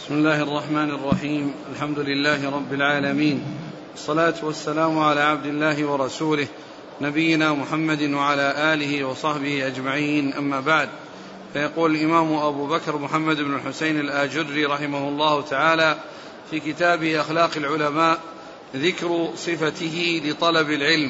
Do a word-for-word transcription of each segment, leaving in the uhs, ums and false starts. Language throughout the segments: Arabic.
بسم الله الرحمن الرحيم. الحمد لله رب العالمين، الصلاة والسلام على عبد الله ورسوله نبينا محمد وعلى آله وصحبه أجمعين، أما بعد. فيقول الإمام أبو بكر محمد بن الحسين الآجري رحمه الله تعالى في كتابه أخلاق العلماء ذكر صفته لطلب العلم.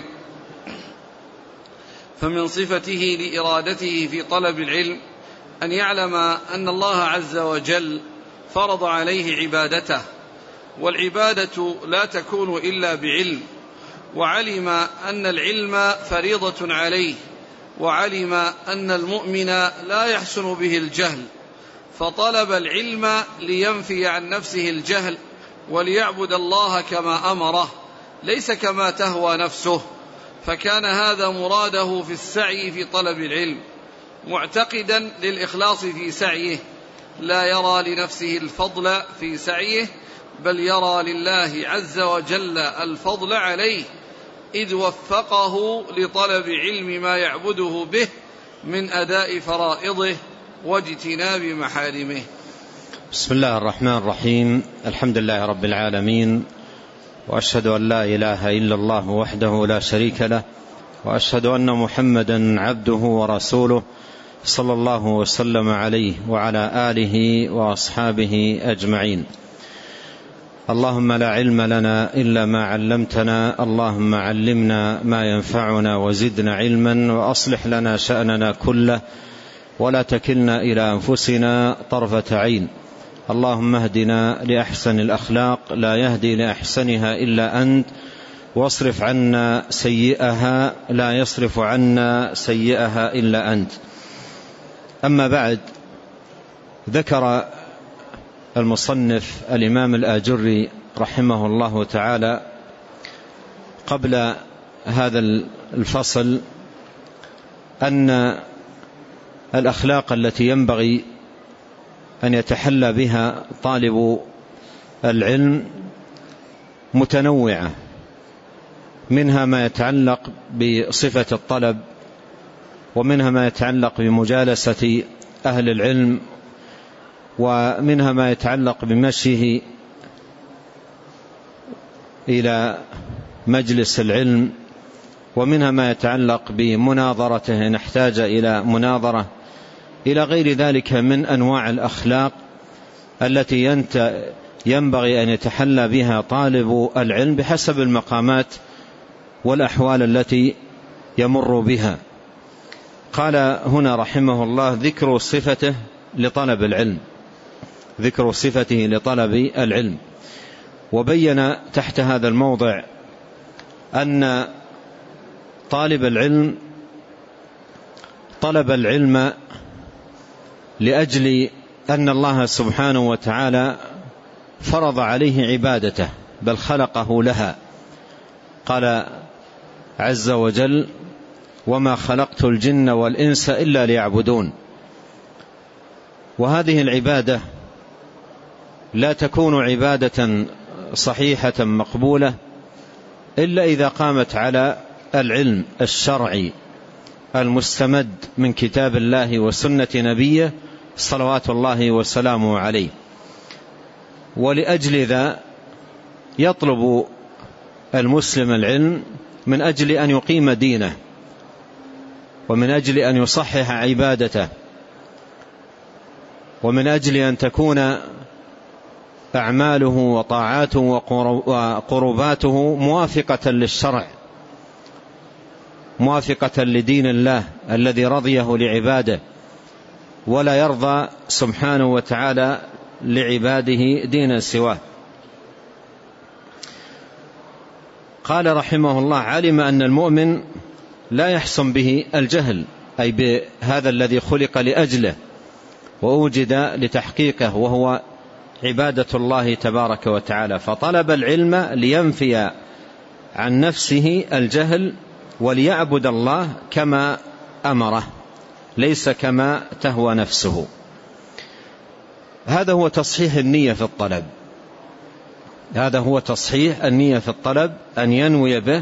فمن صفته لإرادته في طلب العلم أن يعلم أن الله عز وجل فرض عليه عبادته، والعبادة لا تكون إلا بعلم، وعلم أن العلم فريضة عليه، وعلم أن المؤمن لا يحسن به الجهل، فطلب العلم لينفي عن نفسه الجهل وليعبد الله كما أمره ليس كما تهوى نفسه. فكان هذا مراده في السعي في طلب العلم، معتقدا للإخلاص في سعيه، لا يرى لنفسه الفضل في سعيه، بل يرى لله عز وجل الفضل عليه، إذ وفقه لطلب علم ما يعبده به من أداء فرائضه واجتناب محارمه. بسم الله الرحمن الرحيم. الحمد لله رب العالمين، وأشهد أن لا إله إلا الله وحده لا شريك له، وأشهد أن محمدا عبده ورسوله صلى الله وسلم عليه وعلى آله وأصحابه أجمعين. اللهم لا علم لنا إلا ما علمتنا، اللهم علمنا ما ينفعنا وزدنا علما، وأصلح لنا شأننا كله ولا تكلنا إلى أنفسنا طرفة عين. اللهم اهدنا لأحسن الأخلاق لا يهدي لأحسنها إلا أنت، واصرف عنا سيئها لا يصرف عنا سيئها إلا أنت. أما بعد، ذكر المصنف الإمام الآجري رحمه الله تعالى قبل هذا الفصل أن الأخلاق التي ينبغي أن يتحلى بها طالب العلم متنوعة، منها ما يتعلق بصفة الطلب، ومنها ما يتعلق بمجالسة أهل العلم، ومنها ما يتعلق بمشيه إلى مجلس العلم، ومنها ما يتعلق بمناظرته إن احتاج إلى مناظرة، إلى غير ذلك من أنواع الأخلاق التي ينبغي أن يتحلى بها طالب العلم بحسب المقامات والأحوال التي يمر بها. قال هنا رحمه الله ذكر صفته لطلب العلم، ذكر صفته لطلب العلم. وبين تحت هذا الموضع أن طالب العلم طلب العلم لأجل أن الله سبحانه وتعالى فرض عليه عبادته، بل خلقه لها. قال عز وجل: وما خلقت الجن والإنس إلا ليعبدون. وهذه العبادة لا تكون عبادة صحيحة مقبولة إلا إذا قامت على العلم الشرعي المستمد من كتاب الله وسنة نبيه صلوات الله وسلامه عليه. ولأجل ذا يطلب المسلم العلم من أجل أن يقيم دينه، ومن أجل أن يصحح عبادته، ومن أجل أن تكون أعماله وطاعاته وقرباته موافقة للشرع، موافقة لدين الله الذي رضيه لعباده، ولا يرضى سبحانه وتعالى لعباده دينا سواه. قال رحمه الله: علم أن المؤمن لا يحسن به الجهل، أي بهذا الذي خلق لأجله وأوجد لتحقيقه، وهو عبادة الله تبارك وتعالى. فطلب العلم لينفي عن نفسه الجهل وليعبد الله كما أمره ليس كما تهوى نفسه. هذا هو تصحيح النية في الطلب، هذا هو تصحيح النية في الطلب، أن ينوي به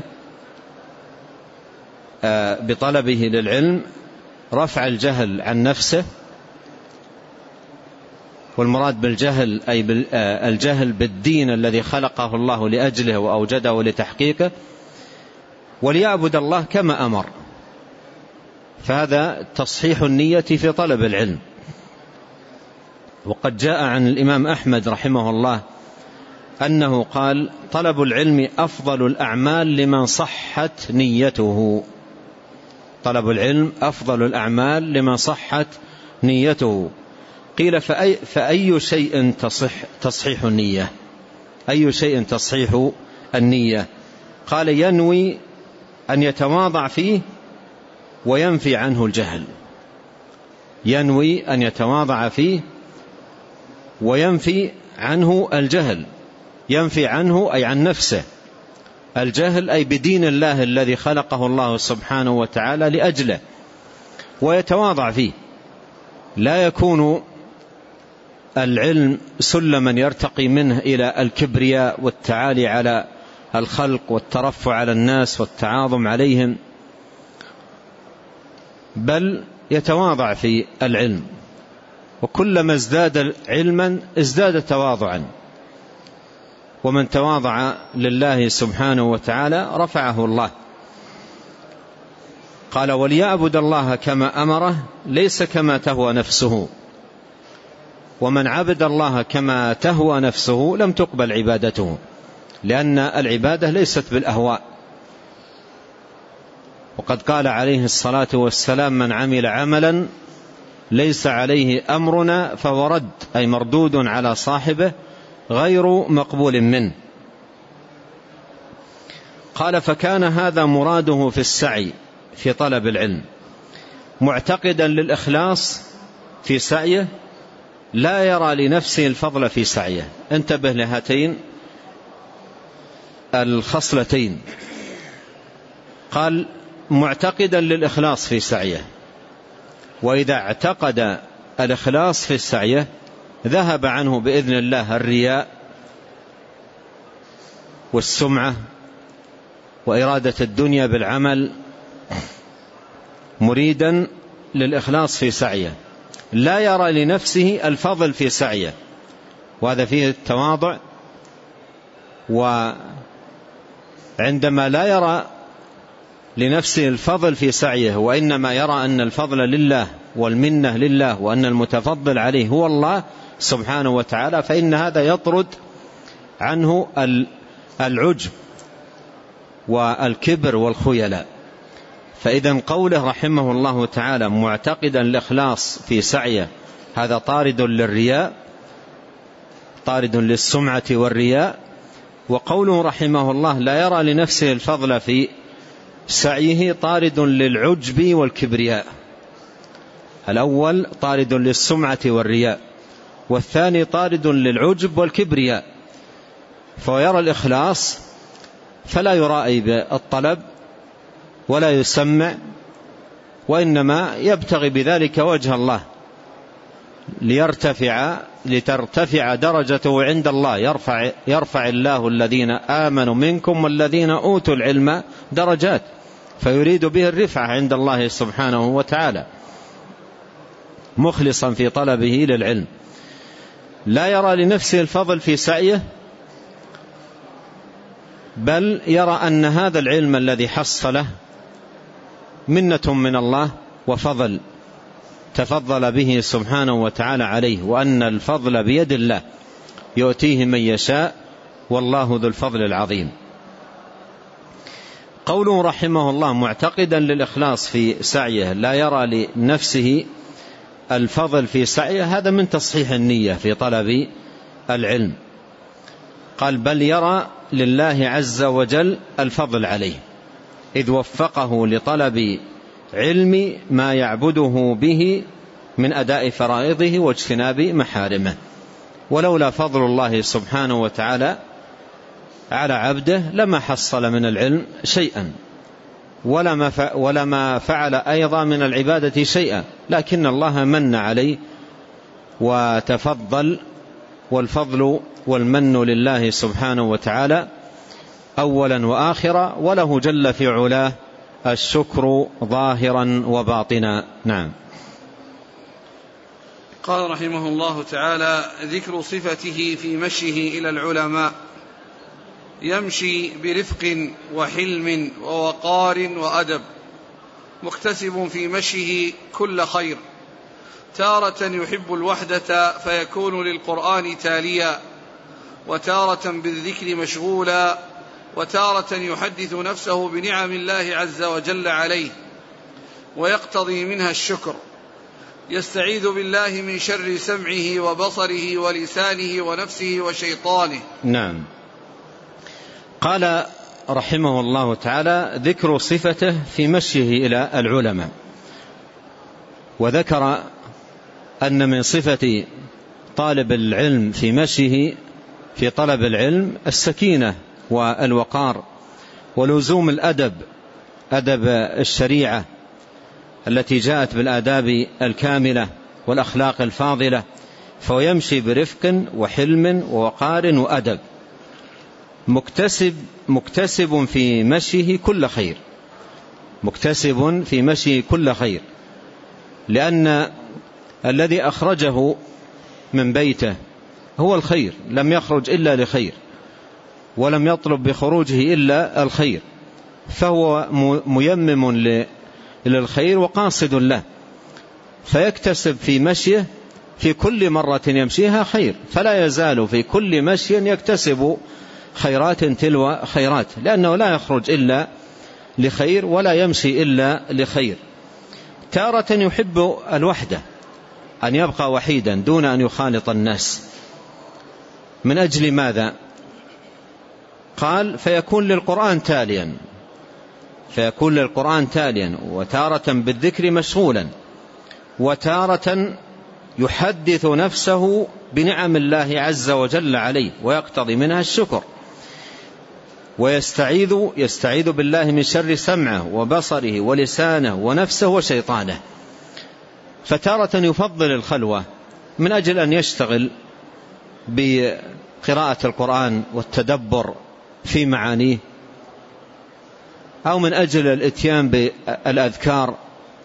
بطلبه للعلم رفع الجهل عن نفسه والمراد بالجهل أي الجهل بالدين الذي خلقه الله لأجله وأوجده لتحقيقه. وليعبد الله كما أمر، فهذا تصحيح النية في طلب العلم. وقد جاء عن الإمام أحمد رحمه الله أنه قال: طلب العلم أفضل الأعمال لمن صحت نيته. طلب العلم أفضل الأعمال لمن صحت نيته. قيل: فأي, فأي شيء تصح تصحيح النية؟ أي شيء تصحيح النية؟ قال: ينوي أن يتواضع فيه وينفي عنه الجهل. ينوي أن يتواضع فيه وينفي عنه الجهل. ينفي عنه أي عن نفسه الجهل، أي بدين الله الذي خلقه الله سبحانه وتعالى لأجله، ويتواضع فيه. لا يكون العلم سلما يرتقي منه إلى الكبرياء والتعالي على الخلق والترفع على الناس والتعاظم عليهم، بل يتواضع في العلم. وكلما ازداد علما ازداد تواضعا، ومن تواضع لله سبحانه وتعالى رفعه الله. قال: وليعبد الله كما أمره ليس كما تهوى نفسه. ومن عبد الله كما تهوى نفسه لم تقبل عبادته، لأن العبادة ليست بالأهواء. وقد قال عليه الصلاة والسلام: من عمل عملا ليس عليه أمرنا فهو رد، أي مردود على صاحبه غير مقبول منه. قال: فكان هذا مراده في السعي في طلب العلم، معتقدا للإخلاص في سعيه، لا يرى لنفسه الفضل في سعيه. انتبه لهاتين الخصلتين. قال: معتقدا للإخلاص في سعيه، وإذا اعتقد الإخلاص في سعيه ذهب عنه بإذن الله الرياء والسمعة وإرادة الدنيا بالعمل، مريدا للإخلاص في سعيه، لا يرى لنفسه الفضل في سعيه، وهذا فيه التواضع. وعندما لا يرى لنفسه الفضل في سعيه وإنما يرى أن الفضل لله والمنة لله وأن المتفضل عليه هو الله سبحانه وتعالى، فإن هذا يطرد عنه العجب والكبر والخيلاء. فإذا قوله رحمه الله تعالى معتقدا الإخلاص في سعيه، هذا طارد للرياء، طارد للسمعة والرياء. وقوله رحمه الله لا يرى لنفسه الفضل في سعيه طارد للعجب والكبرياء. الأول طارد للسمعة والرياء، والثاني طارد للعجب والكبرياء. فيرى الإخلاص فلا يرائي بالطلب ولا يسمع، وإنما يبتغي بذلك وجه الله ليرتفع لترتفع درجته عند الله. يرفع, يرفع الله الذين آمنوا منكم والذين أوتوا العلم درجات، فيريد به الرفعة عند الله سبحانه وتعالى، مخلصا في طلبه للعلم. لا يرى لنفسه الفضل في سعيه، بل يرى أن هذا العلم الذي حصله منة من الله وفضل تفضل به سبحانه وتعالى عليه، وأن الفضل بيد الله يؤتيه من يشاء والله ذو الفضل العظيم. قوله رحمه الله معتقدا للإخلاص في سعيه، لا يرى لنفسه الفضل في سعيه، هذا من تصحيح النية في طلب العلم. قال: بل يرى لله عز وجل الفضل عليه، إذ وفقه لطلب علم ما يعبده به من أداء فرائضه واجتناب محارمه. ولولا فضل الله سبحانه وتعالى على عبده لما حصل من العلم شيئا، ولما فعل أيضا من العبادة شيئا، لكن الله من عليه وتفضل، والفضل والمن لله سبحانه وتعالى أولا وآخرا، وله جل في علاه الشكر ظاهرا وباطنا. نعم. قال رحمه الله تعالى: ذكر صفته في مشيه إلى العلماء: يمشي برفق وحلم ووقار وأدب، مكتسب في مشيه كل خير، تارة يحب الوحدة فيكون للقرآن تاليا، وتارة بالذكر مشغولا، وتارة يحدث نفسه بنعم الله عز وجل عليه ويقتضي منها الشكر، يستعيذ بالله من شر سمعه وبصره ولسانه ونفسه وشيطانه. نعم. قال رحمه الله تعالى: ذكر صفته في مشيه إلى العلماء. وذكر أن من صفة طالب العلم في مشيه في طلب العلم السكينة والوقار ولزوم الأدب، أدب الشريعة التي جاءت بالآداب الكاملة والأخلاق الفاضلة، فيمشي برفق وحلم ووقار وأدب، مكتسب مكتسب في مشيه كل خير، مكتسب في مشيه كل خير، لأن الذي أخرجه من بيته هو الخير، لم يخرج إلا لخير، ولم يطلب بخروجه إلا الخير، فهو ميمم للخير وقاصد له، فيكتسب في مشيه في كل مرة يمشيها خير، فلا يزال في كل مشي يكتسب خيرات تلو خيرات، لأنه لا يخرج إلا لخير ولا يمشي إلا لخير. تارة يحب الوحدة، أن يبقى وحيدا دون أن يخالط الناس. من أجل ماذا؟ قال: فيكون للقرآن تاليا، فيكون للقرآن تاليا، وتارة بالذكر مشغولا، وتارة يحدث نفسه بنعم الله عز وجل عليه ويقتضي منها الشكر، ويستعيذ يستعيذ بالله من شر سمعه وبصره ولسانه ونفسه وشيطانه. فتارة يفضل الخلوة من أجل أن يشتغل بقراءة القرآن والتدبر في معانيه، أو من أجل الاتيان بالأذكار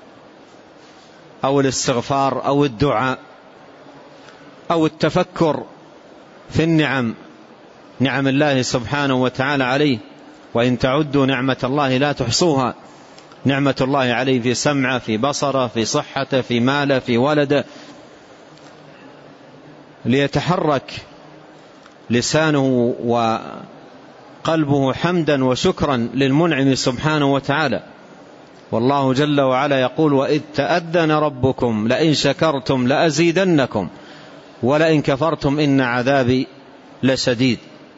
أو الاستغفار أو الدعاء أو التفكر في النعم، نعم الله سبحانه وتعالى عليه: وإن تعدوا نعمة الله لا تحصوها. نعمة الله عليه في سمعه، في بصره، في صحته، في ماله، في ولده، ليتحرك لسانه وقلبه حمدا وشكرا للمنعم سبحانه وتعالى. والله جل وعلا يقول: وإذ تأذن ربكم لئن شكرتم لأزيدنكم ولئن كفرتم إن عذابي لشديد.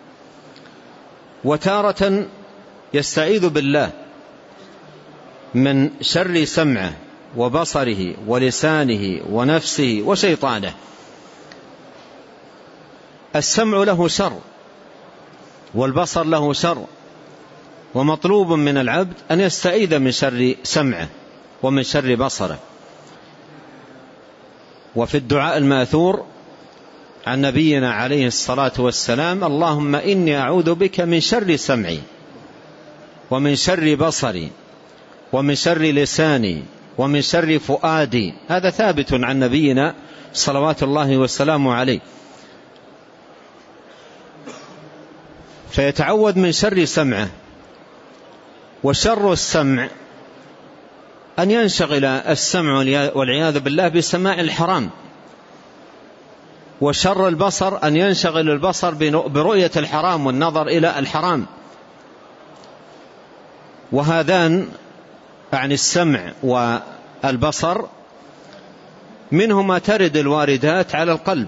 وتارة يستعيذ بالله من شر سمعه وبصره ولسانه ونفسه وشيطانه. السمع له شر والبصر له شر، ومطلوب من العبد أن يستعيذ من شر سمعه ومن شر بصره. وفي الدعاء الماثور عن نبينا عليه الصلاة والسلام: اللهم إني أعوذ بك من شر سمعي ومن شر بصري ومن شر لساني ومن شر فؤادي. هذا ثابت عن نبينا صلوات الله والسلام عليه. فيتعوذ من شر سمعه. وشر السمع أن ينشغل السمع والعياذ بالله بسماع الحرام. وشر البصر أن ينشغل البصر برؤية الحرام والنظر إلى الحرام. وهذان عن السمع والبصر منهما ترد الواردات على القلب،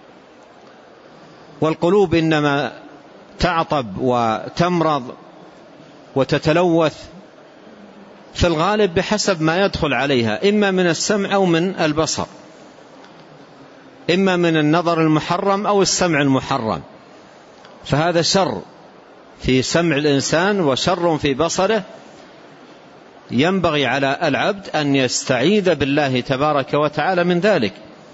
والقلوب إنما تعطب وتمرض وتتلوث في الغالب بحسب ما يدخل عليها، إما من السمع أو من البصر، إما من النظر المحرم أو السمع المحرم. فهذا شر في سمع الإنسان وشر في بصره. ينبغي على العبد أن يستعيذ بالله تبارك وتعالى من ذلك.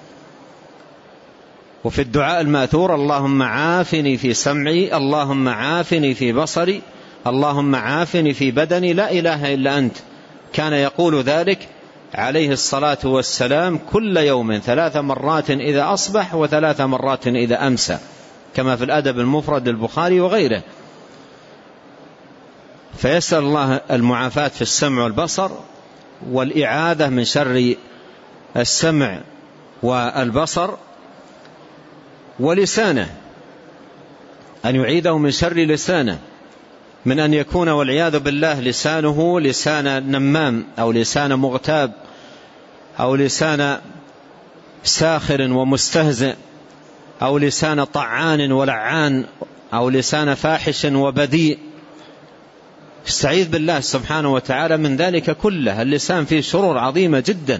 وفي الدعاء الماثور: اللهم عافني في سمعي، اللهم عافني في بصري، اللهم عافني في بدني، لا إله إلا أنت. كان يقول ذلك عليه الصلاة والسلام كل يوم ثلاث مرات إذا أصبح وثلاث مرات إذا أمسى، كما في الأدب المفرد للبخاري وغيره. فيسأل الله المعافاة في السمع والبصر، والإعاذة من شر السمع والبصر، ولسانه أن يعيده من شر لسانه، من أن يكون والعياذ بالله لسانه لسان نمام أو لسان مغتاب أو لسان ساخر ومستهزئ أو لسان طعان ولعان أو لسان فاحش وبذيء. استعيذ بالله سبحانه وتعالى من ذلك كله. اللسان فيه شرور عظيمة جدا،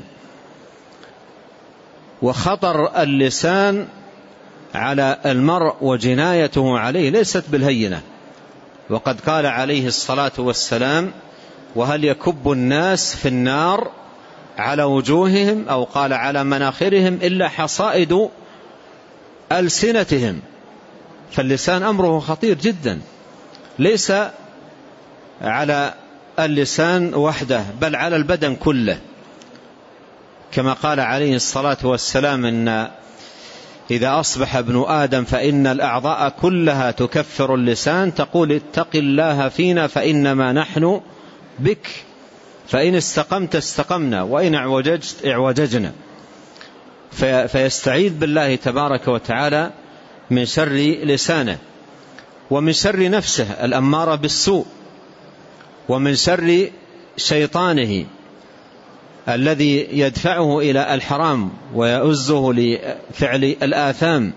وخطر اللسان على المرء وجنايته عليه ليست بالهينة. وقد قال عليه الصلاة والسلام: وهل يكب الناس في النار على وجوههم أو قال على مناخرهم إلا حصائد ألسنتهم. فاللسان أمره خطير جدا، ليس على اللسان وحده بل على البدن كله، كما قال عليه الصلاة والسلام: إن إذا أصبح ابن آدم فإن الأعضاء كلها تكفر اللسان تقول اتق الله فينا فإنما نحن بك، فإن استقمت استقمنا وإن اعوججت اعوججنا. فيستعيذ بالله تبارك وتعالى من شر لسانه، ومن شر نفسه الأمارة بالسوء، ومن شر شيطانه الذي يدفعه إلى الحرام ويؤزه لفعل الآثام.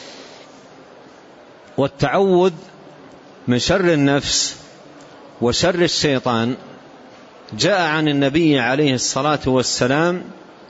والتعوذ من شر النفس وشر الشيطان جاء عن النبي عليه الصلاة والسلام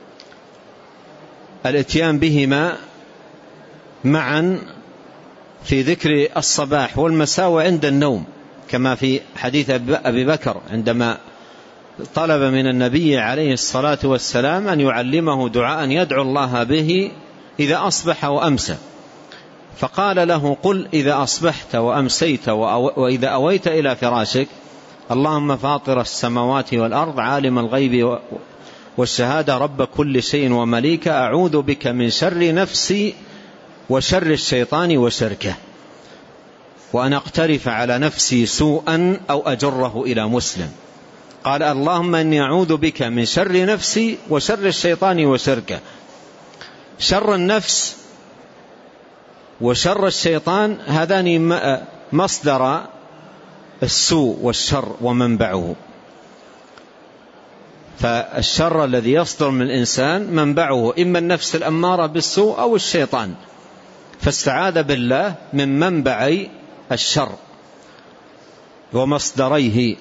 الاتيان بهما معا في ذكر الصباح والمساء وعند النوم، كما في حديث أبي بكر عندما طلب من النبي عليه الصلاة والسلام أن يعلمه دعاء يدعو الله به إذا أصبح وأمسى، فقال له: قل إذا أصبحت وأمسيت وإذا أويت إلى فراشك اللهم فاطر السماوات والأرض عالم الغيب والشهادة رب كل شيء ومليكه أعوذ بك من شر نفسي وشر الشيطان وشركه، وأن أقترف على نفسي سوءا أو أجره إلى مسلم. قال: اللهم إني أعوذ بك من شر نفسي وشر الشيطان وشركه. شر النفس وشر الشيطان هذان مصدر السوء والشر ومنبعه. فالشر الذي يصدر من الإنسان منبعه إما النفس الأمارة بالسوء أو الشيطان، فاستعاذ بالله من منبعي الشر ومصدريه.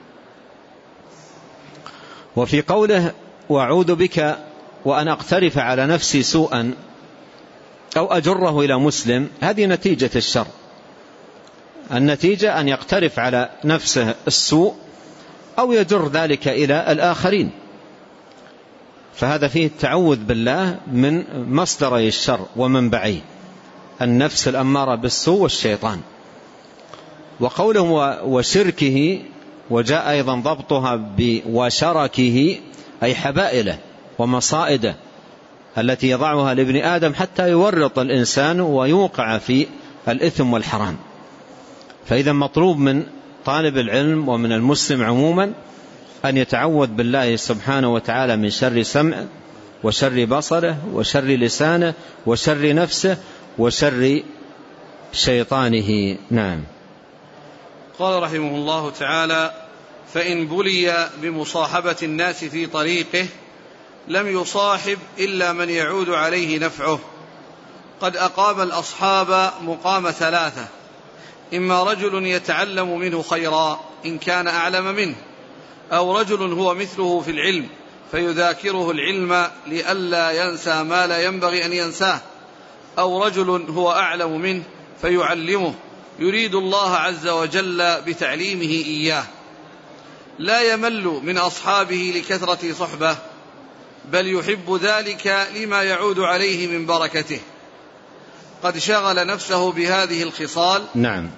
وفي قوله: وأعوذ بك وأن أقترف على نفسي سوءا أو أجره إلى مسلم، هذه نتيجة الشر. النتيجة أن يقترف على نفسه السوء أو يجر ذلك إلى الآخرين، فهذا فيه التعوذ بالله من مصدري الشر ومنبعيه النفس الأمارة بالسوء والشيطان. وقوله وشركه، وجاء أيضا ضبطها بوشركه أي حبائله ومصائده التي يضعها لابن آدم حتى يورط الإنسان ويوقع في الإثم والحرام. فإذا مطلوب من طالب العلم ومن المسلم عموما أن يتعوذ بالله سبحانه وتعالى من شر سمعه وشر بصره وشر لسانه وشر نفسه وشر شيطانه. نعم. قال رحمه الله تعالى: فإن بلي بمصاحبة الناس في طريقه لم يصاحب إلا من يعود عليه نفعه. قد أقام الأصحاب مقام ثلاثة: إما رجل يتعلم منه خيرا إن كان أعلم منه، أو رجل هو مثله في العلم فيذاكره العلم لئلا ينسى ما لا ينبغي أن ينساه، أو رجل هو أعلم منه فيعلمه يريد الله عز وجل بتعليمه إياه، لا يمل من أصحابه لكثرة صحبة، بل يحب ذلك لما يعود عليه من بركته. قد شغل نفسه بهذه الخصال. نعم.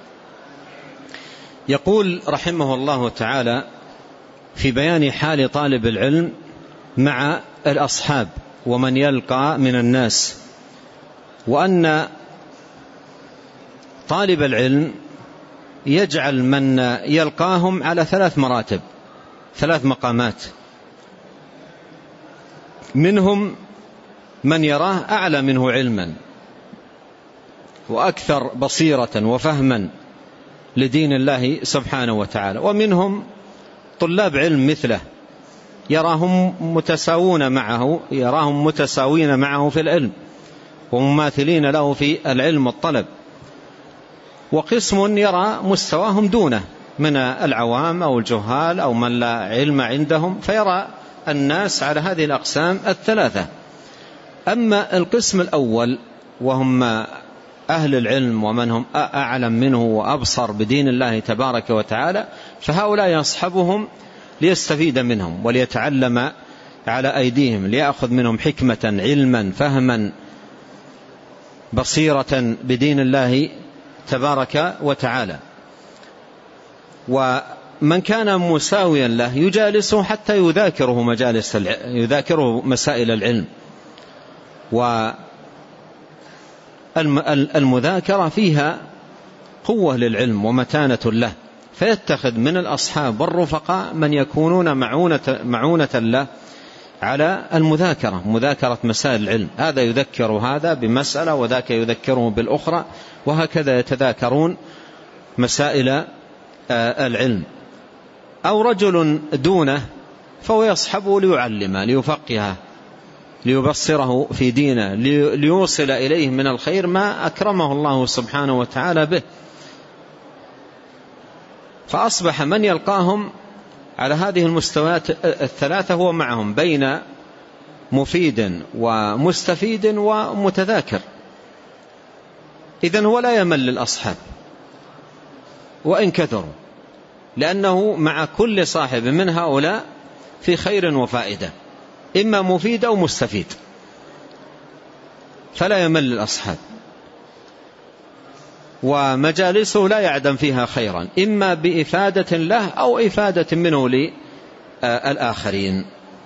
يقول رحمه الله تعالى في بيان حال طالب العلم مع الأصحاب ومن يلقى من الناس، وأن طالب العلم يجعل من يلقاهم على ثلاث مراتب، ثلاث مقامات. منهم من يراه أعلى منه علما وأكثر بصيرة وفهما لدين الله سبحانه وتعالى، ومنهم طلاب علم مثله يراهم متساوون معه يراهم متساوين معه في العلم ومماثلين له في العلم والطلب، وقسم يرى مستواهم دونه من العوام أو الجهال أو من لا علم عندهم، فيرى الناس على هذه الأقسام الثلاثة. أما القسم الأول وهم أهل العلم ومن هم أعلم منه وأبصر بدين الله تبارك وتعالى، فهؤلاء يصحبهم ليستفيد منهم وليتعلم على أيديهم، ليأخذ منهم حكمة علما فهما بصيرة بدين الله تبارك وتعالى. ومن كان مساويا له يجالسه حتى يذاكره مجالس يذاكره مسائل العلم، والمذاكرة فيها قوة للعلم ومتانة له، فيتخذ من الأصحاب والرفقاء من يكونون معونة, معونة له على المذاكرة، مذاكرة مسائل العلم، هذا يذكر هذا بمسألة وذاك يذكره بالأخرى، وهكذا يتذاكرون مسائل العلم. أو رجل دونه فهو يصحبه ليعلمه ليفقهه ليبصره في دينه ليوصل إليه من الخير ما أكرمه الله سبحانه وتعالى به. فأصبح من يلقاهم على هذه المستويات الثلاثة هو معهم بين مفيد ومستفيد ومتذاكر. إذن هو لا يمل للأصحاب وإن كثروا، لأنه مع كل صاحب من هؤلاء في خير وفائدة، إما مفيد أو مستفيد، فلا يمل للأصحاب، ومجالسه لا يعدم فيها خيرا، إما بإفادة له أو إفادة منه للآخرين.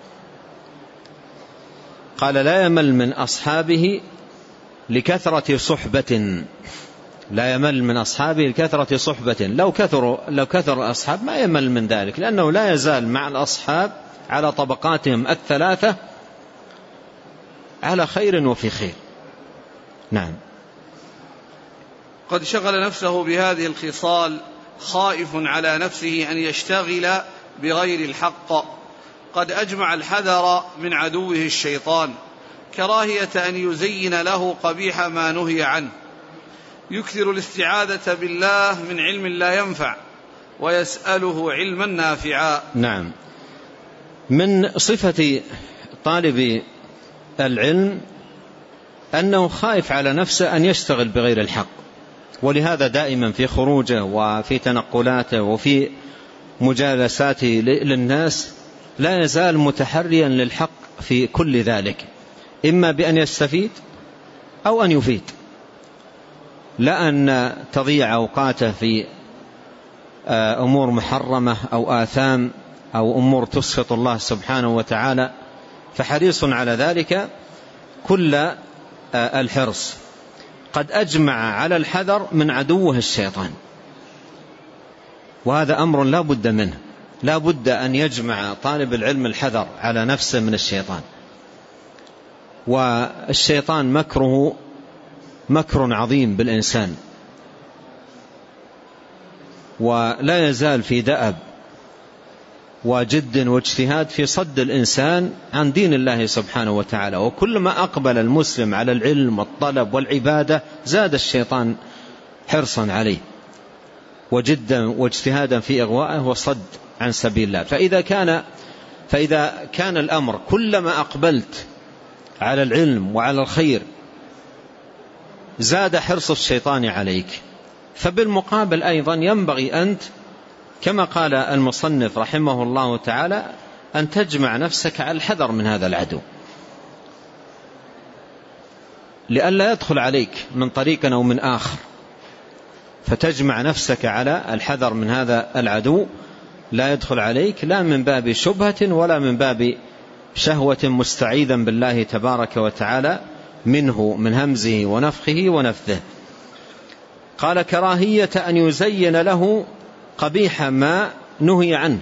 قال لا يمل من أصحابه لكثرة صحبة، لا يمل من أصحابه لكثرة صحبة. لو كثر لو كثر الأصحاب ما يمل من ذلك، لأنه لا يزال مع الأصحاب على طبقاتهم الثلاثة على خير وفي خير. نعم. قد شغل نفسه بهذه الخصال خائف على نفسه أن يشتغل بغير الحق، قد أجمع الحذر من عدوه الشيطان، كراهية أن يزين له قبيح ما نهي عنه، يكثر الاستعاذة بالله من علم لا ينفع ويسأله علما نافعا. نعم. من صفة طالب العلم أنه خائف على نفسه أن يشتغل بغير الحق، ولهذا دائما في خروجه وفي تنقلاته وفي مجالساته للناس لا يزال متحريا للحق في كل ذلك، إما بأن يستفيد أو أن يفيد، لا أن تضيع أوقاته في أمور محرمة أو آثام أو أمور تسخط الله سبحانه وتعالى، فحريص على ذلك كل الحرص. قد أجمع على الحذر من عدوه الشيطان، وهذا أمر لا بد منه، لا بد أن يجمع طالب العلم الحذر على نفسه من الشيطان. والشيطان مكره مكر عظيم بالإنسان، ولا يزال في دأب وجد واجتهاد في صد الإنسان عن دين الله سبحانه وتعالى. وكلما أقبل المسلم على العلم والطلب والعبادة زاد الشيطان حرصا عليه وجدا واجتهادا في إغوائه وصد عن سبيل الله. فإذا كان فإذا كان الأمر كلما أقبلت على العلم وعلى الخير زاد حرص الشيطان عليك، فبالمقابل أيضا ينبغي أنت كما قال المصنف رحمه الله تعالى أن تجمع نفسك على الحذر من هذا العدو، لئلا يدخل عليك من طريق أو من آخر، فتجمع نفسك على الحذر من هذا العدو لا يدخل عليك لا من باب شبهة ولا من باب شهوة مستعيذا بالله تبارك وتعالى منه من همزه ونفخه ونفثه. قال كراهية أن يزين له قبيح ما نهي عنه،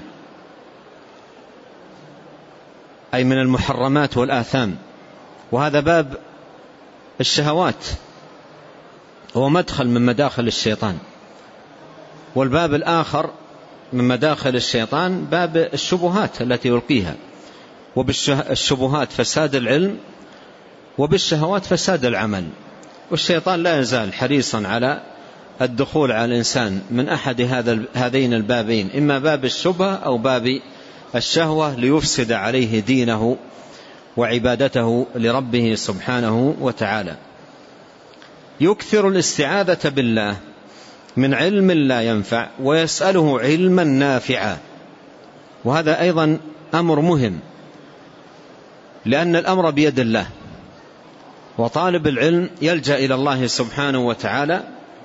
أي من المحرمات والآثام، وهذا باب الشهوات هو مدخل من مداخل الشيطان. والباب الآخر من مداخل الشيطان باب الشبهات التي يلقيها، وبالشبهات فساد العلم، وبالشهوات فساد العمل. والشيطان لا يزال حريصا على الدخول على الإنسان من أحد هذين البابين، إما باب الشبهة أو باب الشهوة، ليفسد عليه دينه وعبادته لربه سبحانه وتعالى. يكثر الاستعاذة بالله من علم لا ينفع ويسأله علما نافعا، وهذا أيضا أمر مهم، لأن الأمر بيد الله، وطالب العلم يلجأ إلى الله سبحانه وتعالى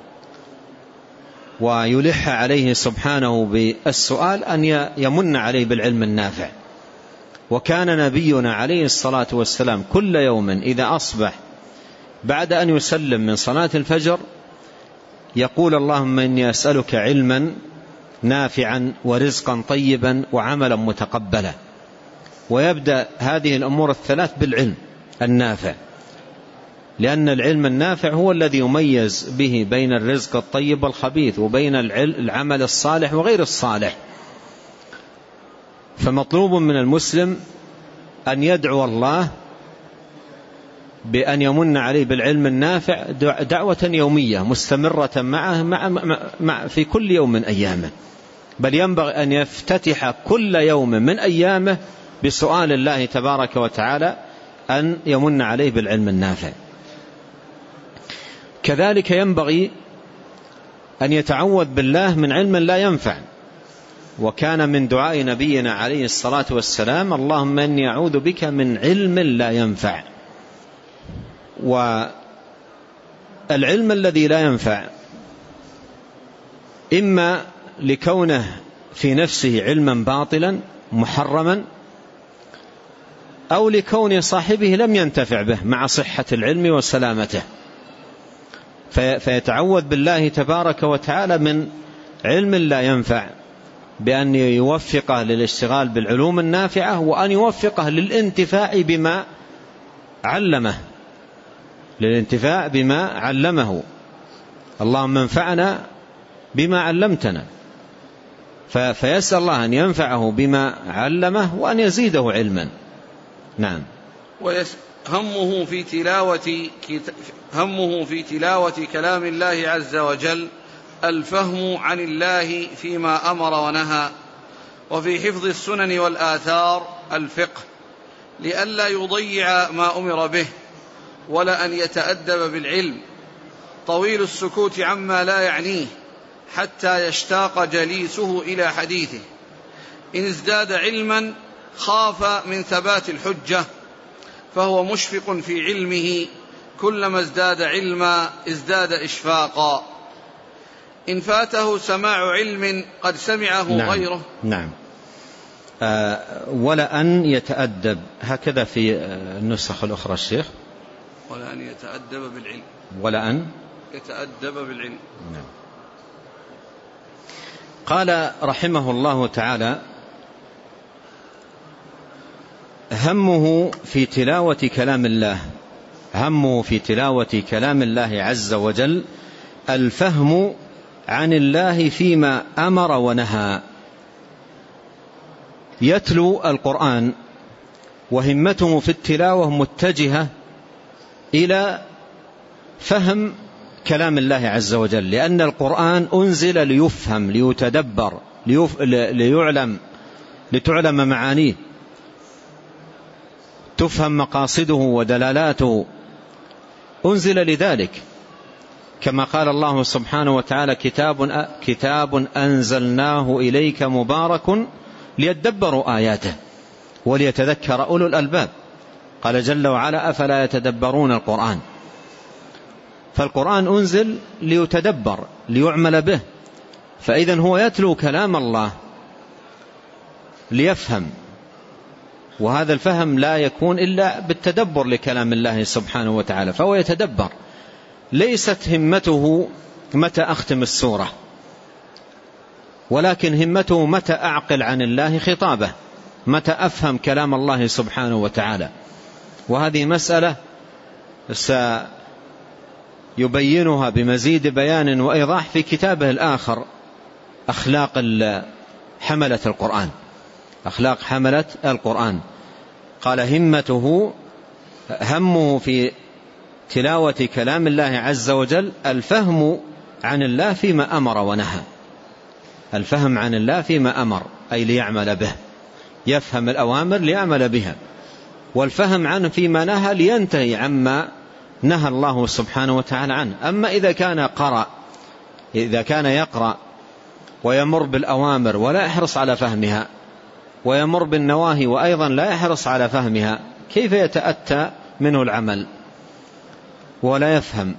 ويلح عليه سبحانه بالسؤال أن يمن عليه بالعلم النافع. وكان نبينا عليه الصلاة والسلام كل يوم إذا أصبح بعد أن يسلم من صلاة الفجر يقول اللهم إني أسألك علما نافعا ورزقا طيبا وعملا متقبلا، ويبدأ هذه الأمور الثلاث بالعلم النافع، لأن العلم النافع هو الذي يميز به بين الرزق الطيب والخبيث، وبين العمل الصالح وغير الصالح. فمطلوب من المسلم أن يدعو الله بأن يمن عليه بالعلم النافع دعوة يومية مستمرة معه مع مع في كل يوم من أيامه، بل ينبغي أن يفتتح كل يوم من أيامه بسؤال الله تبارك وتعالى أن يمن عليه بالعلم النافع. كذلك ينبغي أن يتعوذ بالله من علم لا ينفع، وكان من دعاء نبينا عليه الصلاة والسلام اللهم إني أعوذ بك من علم لا ينفع. والعلم الذي لا ينفع إما لكونه في نفسه علما باطلا محرما، أو لكون صاحبه لم ينتفع به مع صحة العلم وسلامته، فيتعوذ بالله تبارك وتعالى من علم لا ينفع بأن يوفقه للاشتغال بالعلوم النافعة، وأن يوفقه للانتفاع بما علمه للانتفاع بما علمه. اللهم انفعنا بما علمتنا، فيسأل الله أن ينفعه بما علمه وأن يزيده علما. نعم. همه في تلاوة همه في تلاوة كلام الله عز وجل الفهم عن الله فيما أمر ونهى، وفي حفظ السنن والآثار الفقه، لئلا يضيع ما أمر به، ولا أن يتأدب بالعلم، طويل السكوت عما لا يعنيه حتى يشتاق جليسه إلى حديثه. إن ازداد علما خاف من ثبات الحجة، فهو مشفق في علمه، كلما ازداد علما ازداد إشفاقا. إن فاته سماع علم قد سمعه نعم. غيره. نعم. آه ولا أن يتأدب، هكذا في النسخ الأخرى الشيخ، ولا أن يتأدب بالعلم، ولا أن يتأدب بالعلم. نعم. قال رحمه الله تعالى: همه في تلاوة كلام الله همه في تلاوة كلام الله عز وجل الفهم عن الله فيما أمر ونهى. يتلو القرآن وهمته في التلاوة متجهة إلى فهم كلام الله عز وجل، لأن القرآن أنزل ليفهم ليتدبر ليف... ليعلم لتعلم معانيه، تفهم مقاصده ودلالاته، أنزل لذلك، كما قال الله سبحانه وتعالى: كتاب, كتاب أنزلناه إليك مبارك ليدبروا آياته وليتذكر أولو الألباب. قال جل وعلا: أفلا يتدبرون القرآن. فالقرآن أنزل ليتدبر ليعمل به، فإذن هو يتلو كلام الله ليفهم وهذا الفهم لا يكون إلا بالتدبر لكلام الله سبحانه وتعالى، فهو يتدبر. ليست همته متى أختم السورة، ولكن همته متى أعقل عن الله خطابه، متى أفهم كلام الله سبحانه وتعالى. وهذه مسألة سيبينها بمزيد بيان وإيضاح في كتابه الآخر أخلاق حملة القرآن. أخلاق حملة القرآن قال همته همه في تلاوة كلام الله عز وجل الفهم عن الله فيما أمر ونهى. الفهم عن الله فيما أمر أي ليعمل به، يفهم الأوامر ليعمل بها، والفهم عنه فيما نهى لينتهي عما نهى الله سبحانه وتعالى عنه. أما إذا كان قرأ إذا كان يقرأ ويمر بالأوامر ولا يحرص على فهمها، ويمر بالنواهي وأيضا لا يحرص على فهمها، كيف يتأتى منه العمل ولا يفهم؟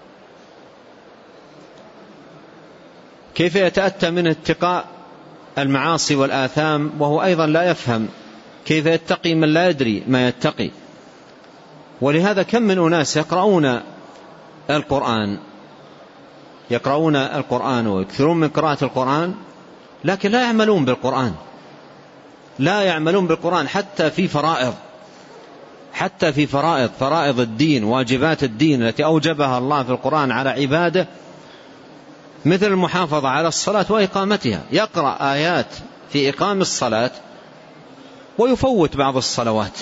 كيف يتأتى منه اتقاء المعاصي والآثام وهو أيضا لا يفهم؟ كيف يتقي من لا يدري ما يتقي؟ ولهذا كم من أناس يقرؤون القرآن يقرؤون القرآن ويكثرون من قراءة القرآن، لكن لا يعملون بالقرآن، لا يعملون بالقرآن حتى في فرائض حتى في فرائض فرائض الدين، واجبات الدين التي أوجبها الله في القرآن على عباده، مثل المحافظة على الصلاة وإقامتها. يقرأ آيات في إقام الصلاة ويفوت بعض الصلوات،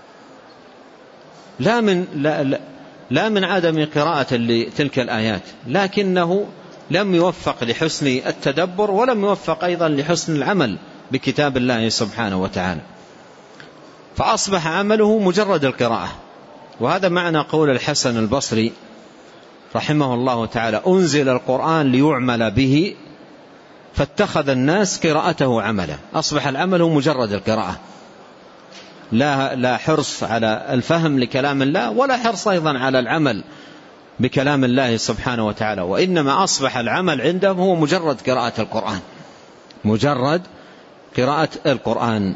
لا من, لا, لا, لا من عدم قراءة لتلك الآيات، لكنه لم يوفق لحسن التدبر ولم يوفق أيضا لحسن العمل بكتاب الله سبحانه وتعالى، فأصبح عمله مجرد القراءة. وهذا معنى قول الحسن البصري رحمه الله تعالى: أنزل القرآن ليعمل به فاتخذ الناس قراءته عملا. أصبح العمل مجرد القراءة، لا, لا حرص على الفهم لكلام الله ولا حرص أيضا على العمل بكلام الله سبحانه وتعالى، وإنما أصبح العمل عندهم هو مجرد قراءة القرآن مجرد قراءة القرآن.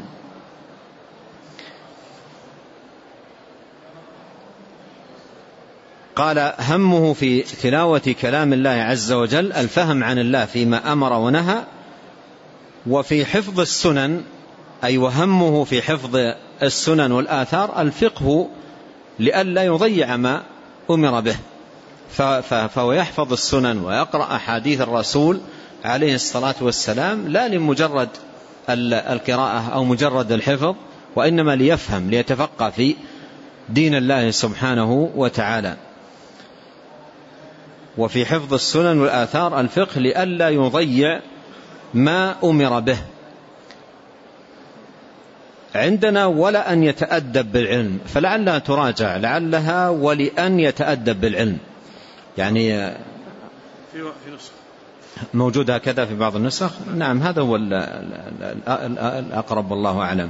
قال: همه في تلاوة كلام الله عز وجل الفهم عن الله فيما أمر ونهى، وفي حفظ السنن، أي وهمه في حفظ السنن والآثار الفقه لئلا يضيع ما أمر به، فهو يحفظ السنن ويقرأ أحاديث الرسول عليه الصلاة والسلام لا لمجرد القراءة أو مجرد الحفظ، وإنما ليفهم ليتفقه في دين الله سبحانه وتعالى. وفي حفظ السنن والآثار الفقه لئلا يضيع ما أمر به عندنا، ولا أن يتأدب بالعلم، فلعلها تراجع لعلها ولأن يتأدب بالعلم، يعني في نسخ موجود هكذا في بعض النسخ. نعم، هذا هو الأقرب والله أعلم.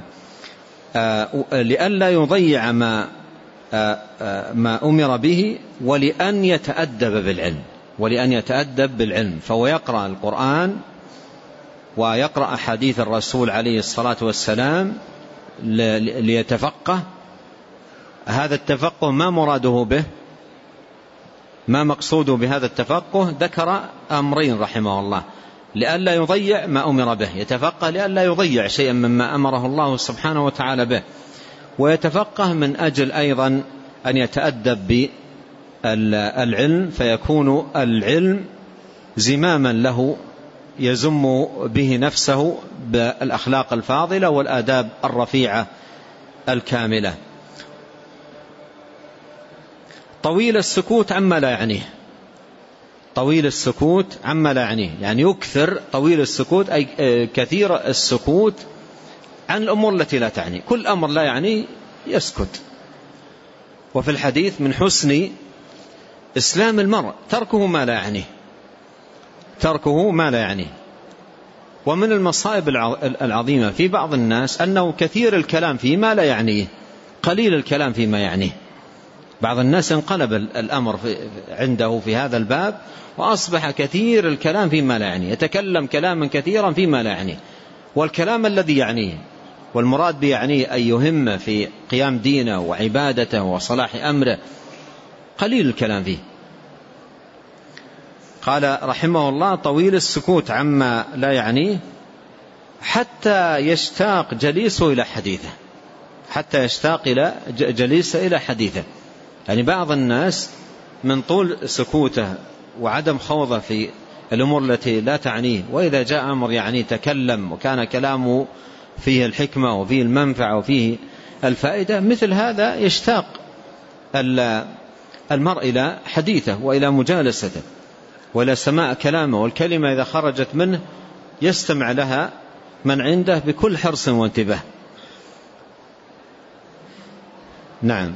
لئلا يضيع ما ما أمر به، ولأن يتأدب بالعلم ولأن يتأدب بالعلم فهو يقرأ القرآن ويقرأ حديث الرسول عليه الصلاة والسلام ليتفقه. هذا التفقه ما مراده به، ما مقصوده بهذا التفقه؟ ذكر أمرين رحمه الله: لئلا يضيع ما أمر به، يتفقه لئلا يضيع شيئا مما أمره الله سبحانه وتعالى به، ويتفقه من أجل أيضا أن يتأدب بالعلم، فيكون العلم زماما له يزم به نفسه بالأخلاق الفاضلة والآداب الرفيعة الكاملة. طويل السكوت عما لا يعنيه طويل السكوت عما لا يعنيه يعني يكثر طويل السكوت أي كثير السكوت عن الأمور التي لا تعني، كل أمر لا يعني يسكت. وفي الحديث: من حسن إسلام المرء تركه ما لا يعنيه تركه ما لا يعنيه. ومن المصائب العظيمة في بعض الناس أنه كثير الكلام فيما لا يعنيه، قليل الكلام فيما يعنيه. بعض الناس انقلب الأمر عنده في هذا الباب، وأصبح كثير الكلام فيما لا يعنيه، يتكلم كلاما كثيرا فيما لا يعنيه، والكلام الذي يعنيه والمراد به يعني أن يهم في قيام دينه وعبادته وصلاح أمره، قليل الكلام فيه. قال رحمه الله: طويل السكوت عما لا يعنيه حتى يشتاق جليسه إلى حديثه، حتى يشتاق إلى جليسه إلى حديثه. يعني بعض الناس من طول سكوته وعدم خوضه في الأمور التي لا تعنيه، وإذا جاء أمر يعني تكلم وكان كلامه فيه الحكمة وفيه المنفعة وفيه الفائدة، مثل هذا يشتاق المرء إلى حديثه وإلى مجالسته وإلى سماع كلامه، والكلمة إذا خرجت منه يستمع لها من عنده بكل حرص وانتباه. نعم.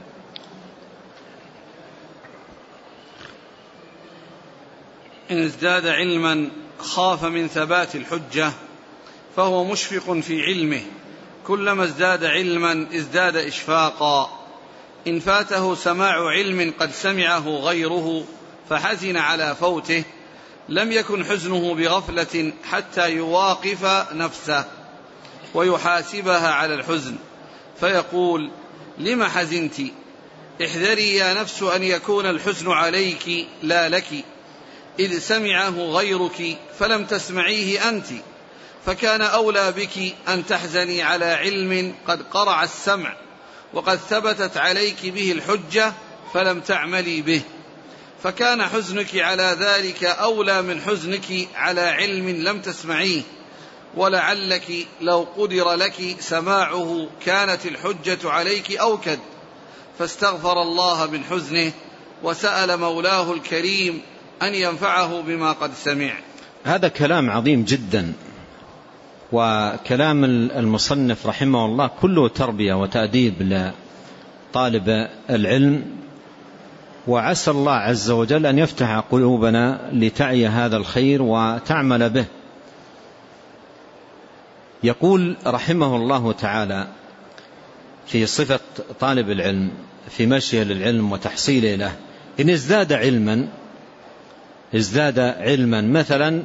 إن ازداد علما خاف من ثبات الحجة فهو مشفق في علمه، كلما ازداد علما ازداد إشفاقا. إن فاته سماع علم قد سمعه غيره فحزن على فوته لم يكن حزنه بغفلة حتى يواقف نفسه ويحاسبها على الحزن فيقول: لم حزنت؟ احذري يا نفس أن يكون الحزن عليك لا لك، إذ سمعه غيرك فلم تسمعيه أنت، فكان أولى بك أن تحزني على علم قد قرع السمع وقد ثبتت عليك به الحجة فلم تعملي به، فكان حزنك على ذلك أولى من حزنك على علم لم تسمعيه، ولعلك لو قدر لك سماعه كانت الحجة عليك أوكد. فاستغفر الله من حزنه وسأل مولاه الكريم أن ينفعه بما قد سمع. هذا كلام عظيم جدا، وكلام المصنف رحمه الله كله تربية وتأديب لطالب العلم، وعسى الله عز وجل أن يفتح قلوبنا لتعي هذا الخير وتعمل به. يقول رحمه الله تعالى في صفة طالب العلم في مشيه للعلم وتحصيله له: إن ازداد علما ازداد علما مثلا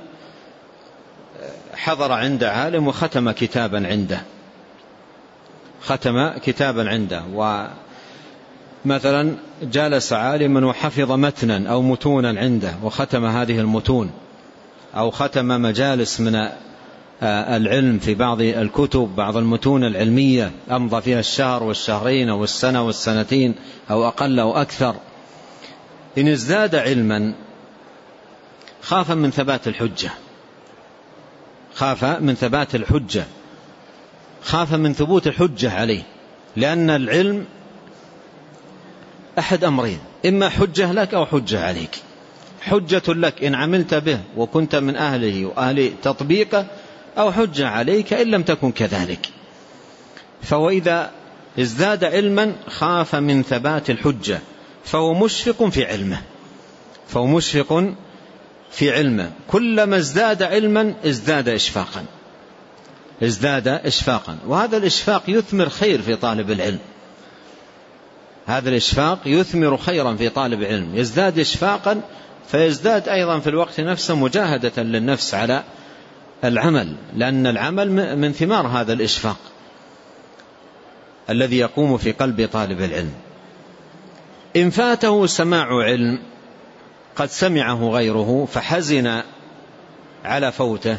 حضر عند عالم وختم كتابا عنده ختم كتابا عنده ومثلا جالس عالما وحفظ متنا أو متونا عنده وختم هذه المتون، أو ختم مجالس من العلم في بعض الكتب، بعض المتون العلمية أمضى فيها الشهر والشهرين أو السنة والسنتين أو أقل أو أكثر. إن ازداد علما خاف من ثبات الحجة خاف من ثبات الحجة خاف من ثبوت الحجة عليه، لأن العلم أحد أمرين: إما حجة لك أو حجة عليك. حجة لك إن عملت به وكنت من أهله وأهل تطبيقه، أو حجة عليك إن لم تكن كذلك. فوإذا ازداد علما خاف من ثبات الحجة فهو مشفق في علمه فهو مشفق في علمه كلما ازداد علما ازداد إشفاقا ازداد إشفاقا وهذا الإشفاق يثمر خير في طالب العلم. هذا الإشفاق يثمر خيرا في طالب العلم، يزداد إشفاقا فيزداد أيضا في الوقت نفسه مجاهدة للنفس على العمل، لأن العمل من ثمار هذا الإشفاق الذي يقوم في قلب طالب العلم. إن فاته سماع علم قد سمعه غيره فحزن على فوته،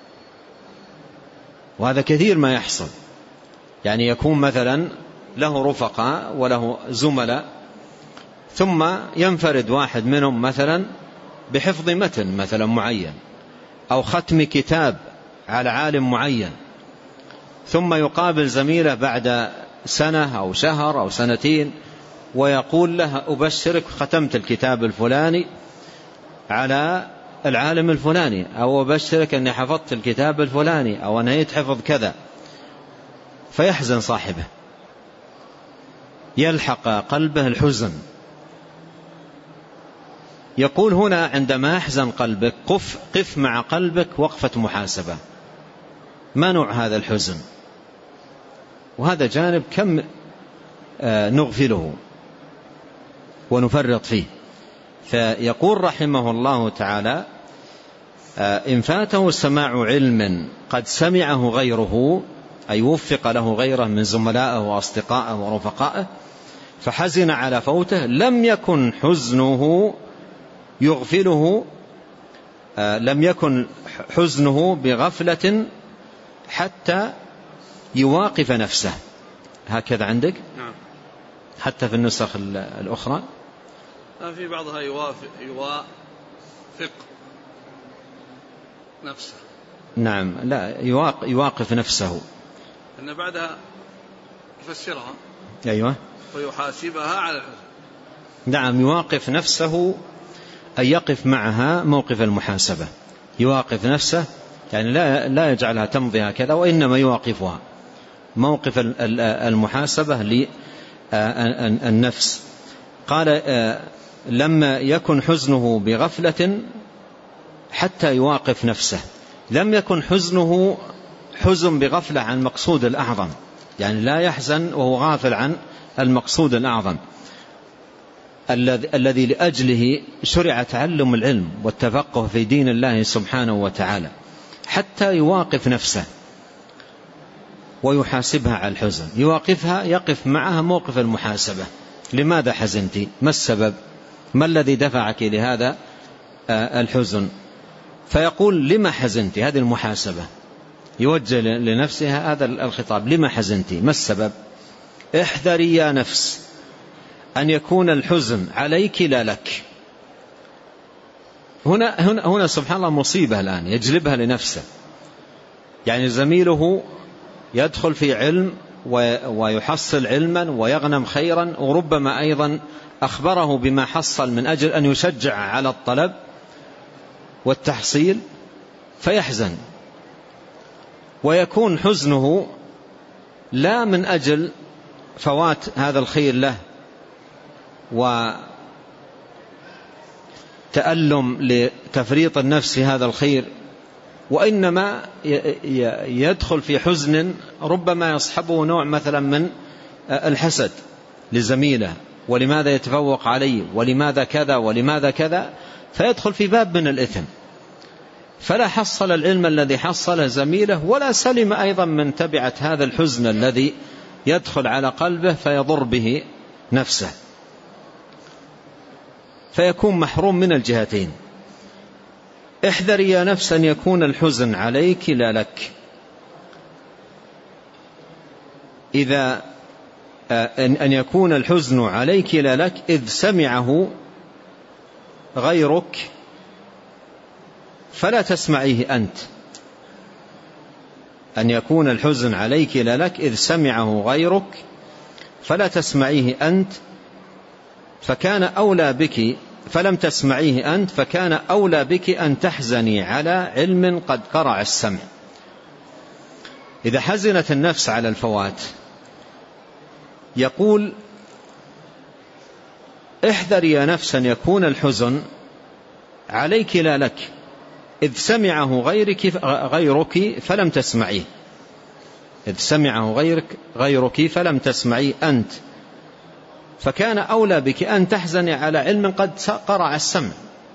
وهذا كثير ما يحصل. يعني يكون مثلا له رفقاء وله زملاء، ثم ينفرد واحد منهم مثلا بحفظ متن مثلا معين أو ختم كتاب على عالم معين، ثم يقابل زميله بعد سنة أو شهر أو سنتين ويقول له: أبشرك ختمت الكتاب الفلاني على العالم الفلاني، أو أبشرك أني حفظت الكتاب الفلاني، أو أنهيت حفظ كذا. فيحزن صاحبه، يلحق قلبه الحزن. يقول هنا: عندما يحزن قلبك قف, قف مع قلبك وقفة محاسبة، ما نوع هذا الحزن؟ وهذا جانب كم نغفله ونفرط فيه. فيقول رحمه الله تعالى: إن فاته سماع علم قد سمعه غيره أي وفق له غيره من زملائه وأصدقائه ورفقائه فحزن على فوته، لم يكن حزنه يغفله لم يكن حزنه بغفلة حتى يواقف نفسه. هكذا عندك؟ نعم. حتى في النسخ الأخرى في بعضها يوافق يوافق نفسه. نعم، لا يواقف نفسه، أن بعدها يفسرها. أيوة. ويحاسبها على الحزن. نعم، يواقف نفسه أن يقف معها موقف المحاسبة. يواقف نفسه يعني لا لا يجعلها تمضي هكذا، وإنما يواقفها موقف المحاسبة للنفس. قال لما يكن حزنه بغفلة حتى يواقف نفسه. لم يكن حزنه حزن بغفلة عن مقصود الأعظم، يعني لا يحزن وهو غافل عن المقصود الأعظم الذي لأجله شرع تعلم العلم والتفقه في دين الله سبحانه وتعالى، حتى يواقف نفسه ويحاسبها على الحزن. يواقفها، يقف معها موقف المحاسبة. لماذا حزنت؟ ما السبب؟ ما الذي دفعك لهذا الحزن؟ فيقول لما حزنت؟ هذه المحاسبة، يوجه لنفسها هذا الخطاب. لما حزنت؟ ما السبب؟ احذري يا نفس أن يكون الحزن عليك لا لك. هنا, هنا, هنا سبحان الله مصيبة الآن يجلبها لنفسه. يعني زميله يدخل في علم ويحصل علما ويغنم خيرا، وربما أيضا أخبره بما حصل من أجل أن يشجع على الطلب والتحصيل، فيحزن، ويكون حزنه لا من أجل فوات هذا الخير له وتألم لتفريط النفس في هذا الخير، وإنما يدخل في حزن ربما يصحبه نوع مثلا من الحسد لزميله، ولماذا يتفوق عليه، ولماذا كذا ولماذا كذا، فيدخل في باب من الإثم. فلا حصل العلم الذي حصله زميله، ولا سلم أيضا من تبعة هذا الحزن الذي يدخل على قلبه فيضر به نفسه، فيكون محروم من الجهتين. احذري يا نفس أن يكون الحزن عليك لا لك. إذا أن يكون الحزن عليك لا لك إذ سمعه غيرك فلا تسمعيه أنت. أن يكون الحزن عليك لا لك إذ سمعه غيرك فلا تسمعيه أنت فكان أولى بك فلم تسمعيه أنت فكان أولى بك أن تحزني على علم قد قرع السمع. إذا حزنت النفس على الفوات يقول احذر يا نفس أن يكون الحزن عليك لا لك إذ سمعه غيرك, غيرك فلم تسمعيه إذ سمعه غيرك, غيرك فلم تسمعيه أنت فكان أولى بك أن تحزني على علم قد قرع السمع.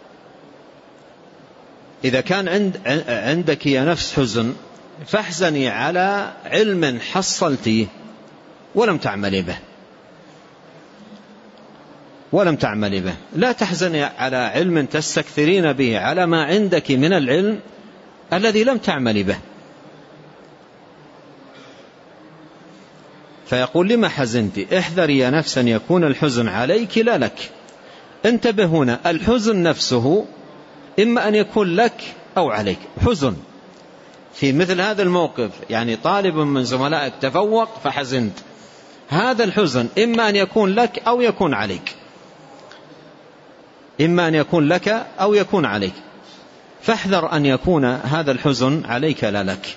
إذا كان عند عندك يا نفس حزن فاحزني على علم حصلتيه ولم تعملي به ولم تعملي به لا تحزني على علم تستكثرين به على ما عندك من العلم الذي لم تعملي به. فيقول لما حزنت؟ احذري يا نفس أن يكون الحزن عليك لا لك. انتبه هنا، الحزن نفسه إما أن يكون لك أو عليك. حزن في مثل هذا الموقف، يعني طالب من زملائك تفوق فحزنت، هذا الحزن إما أن يكون لك أو يكون عليك، إما أن يكون لك أو يكون عليك، فاحذر أن يكون هذا الحزن عليك لا لك.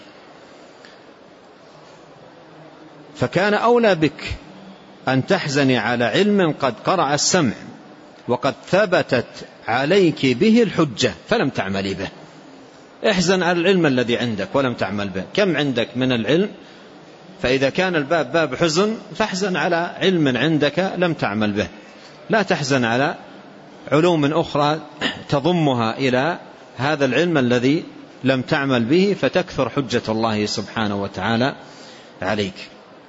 فكان أولى بك أن تحزني على علم قد قرع السمع وقد ثبتت عليك به الحجة فلم تعملي به. احزن على العلم الذي عندك ولم تعمل به. كم عندك من العلم؟ فإذا كان الباب باب حزن فاحزن على علم عندك لم تعمل به، لا تحزن على علوم أخرى تضمها إلى هذا العلم الذي لم تعمل به فتكثر حجة الله سبحانه وتعالى عليك.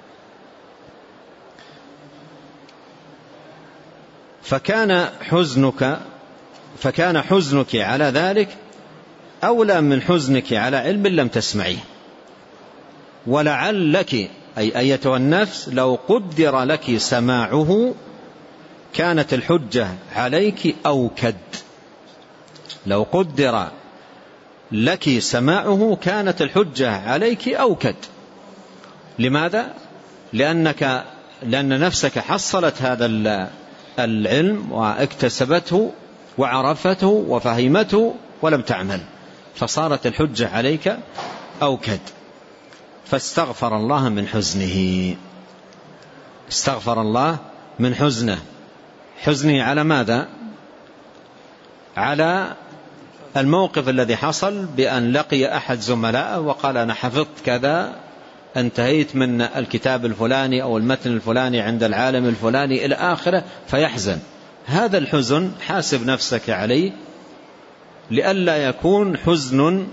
فكان حزنك فكان حزنك على ذلك أولى من حزنك على علم لم تسمعيه. ولعلك أي أيتها النفس لو قدر لك سماعه كانت الحجة عليك أوكد. لو قدر لك سماعه كانت الحجة عليك أوكد. لماذا؟ لأنك لأن نفسك حصلت هذا العلم واكتسبته وعرفته وفهمته ولم تعمل، فصارت الحجة عليك أوكد. فاستغفر الله من حزنه، استغفر الله من حزنه. حزنه على ماذا؟ على الموقف الذي حصل بأن لقي أحد زملائه وقال أنا حفظت كذا، انتهيت من الكتاب الفلاني أو المتن الفلاني عند العالم الفلاني إلى آخره، فيحزن. هذا الحزن حاسب نفسك عليه لئلا يكون حزن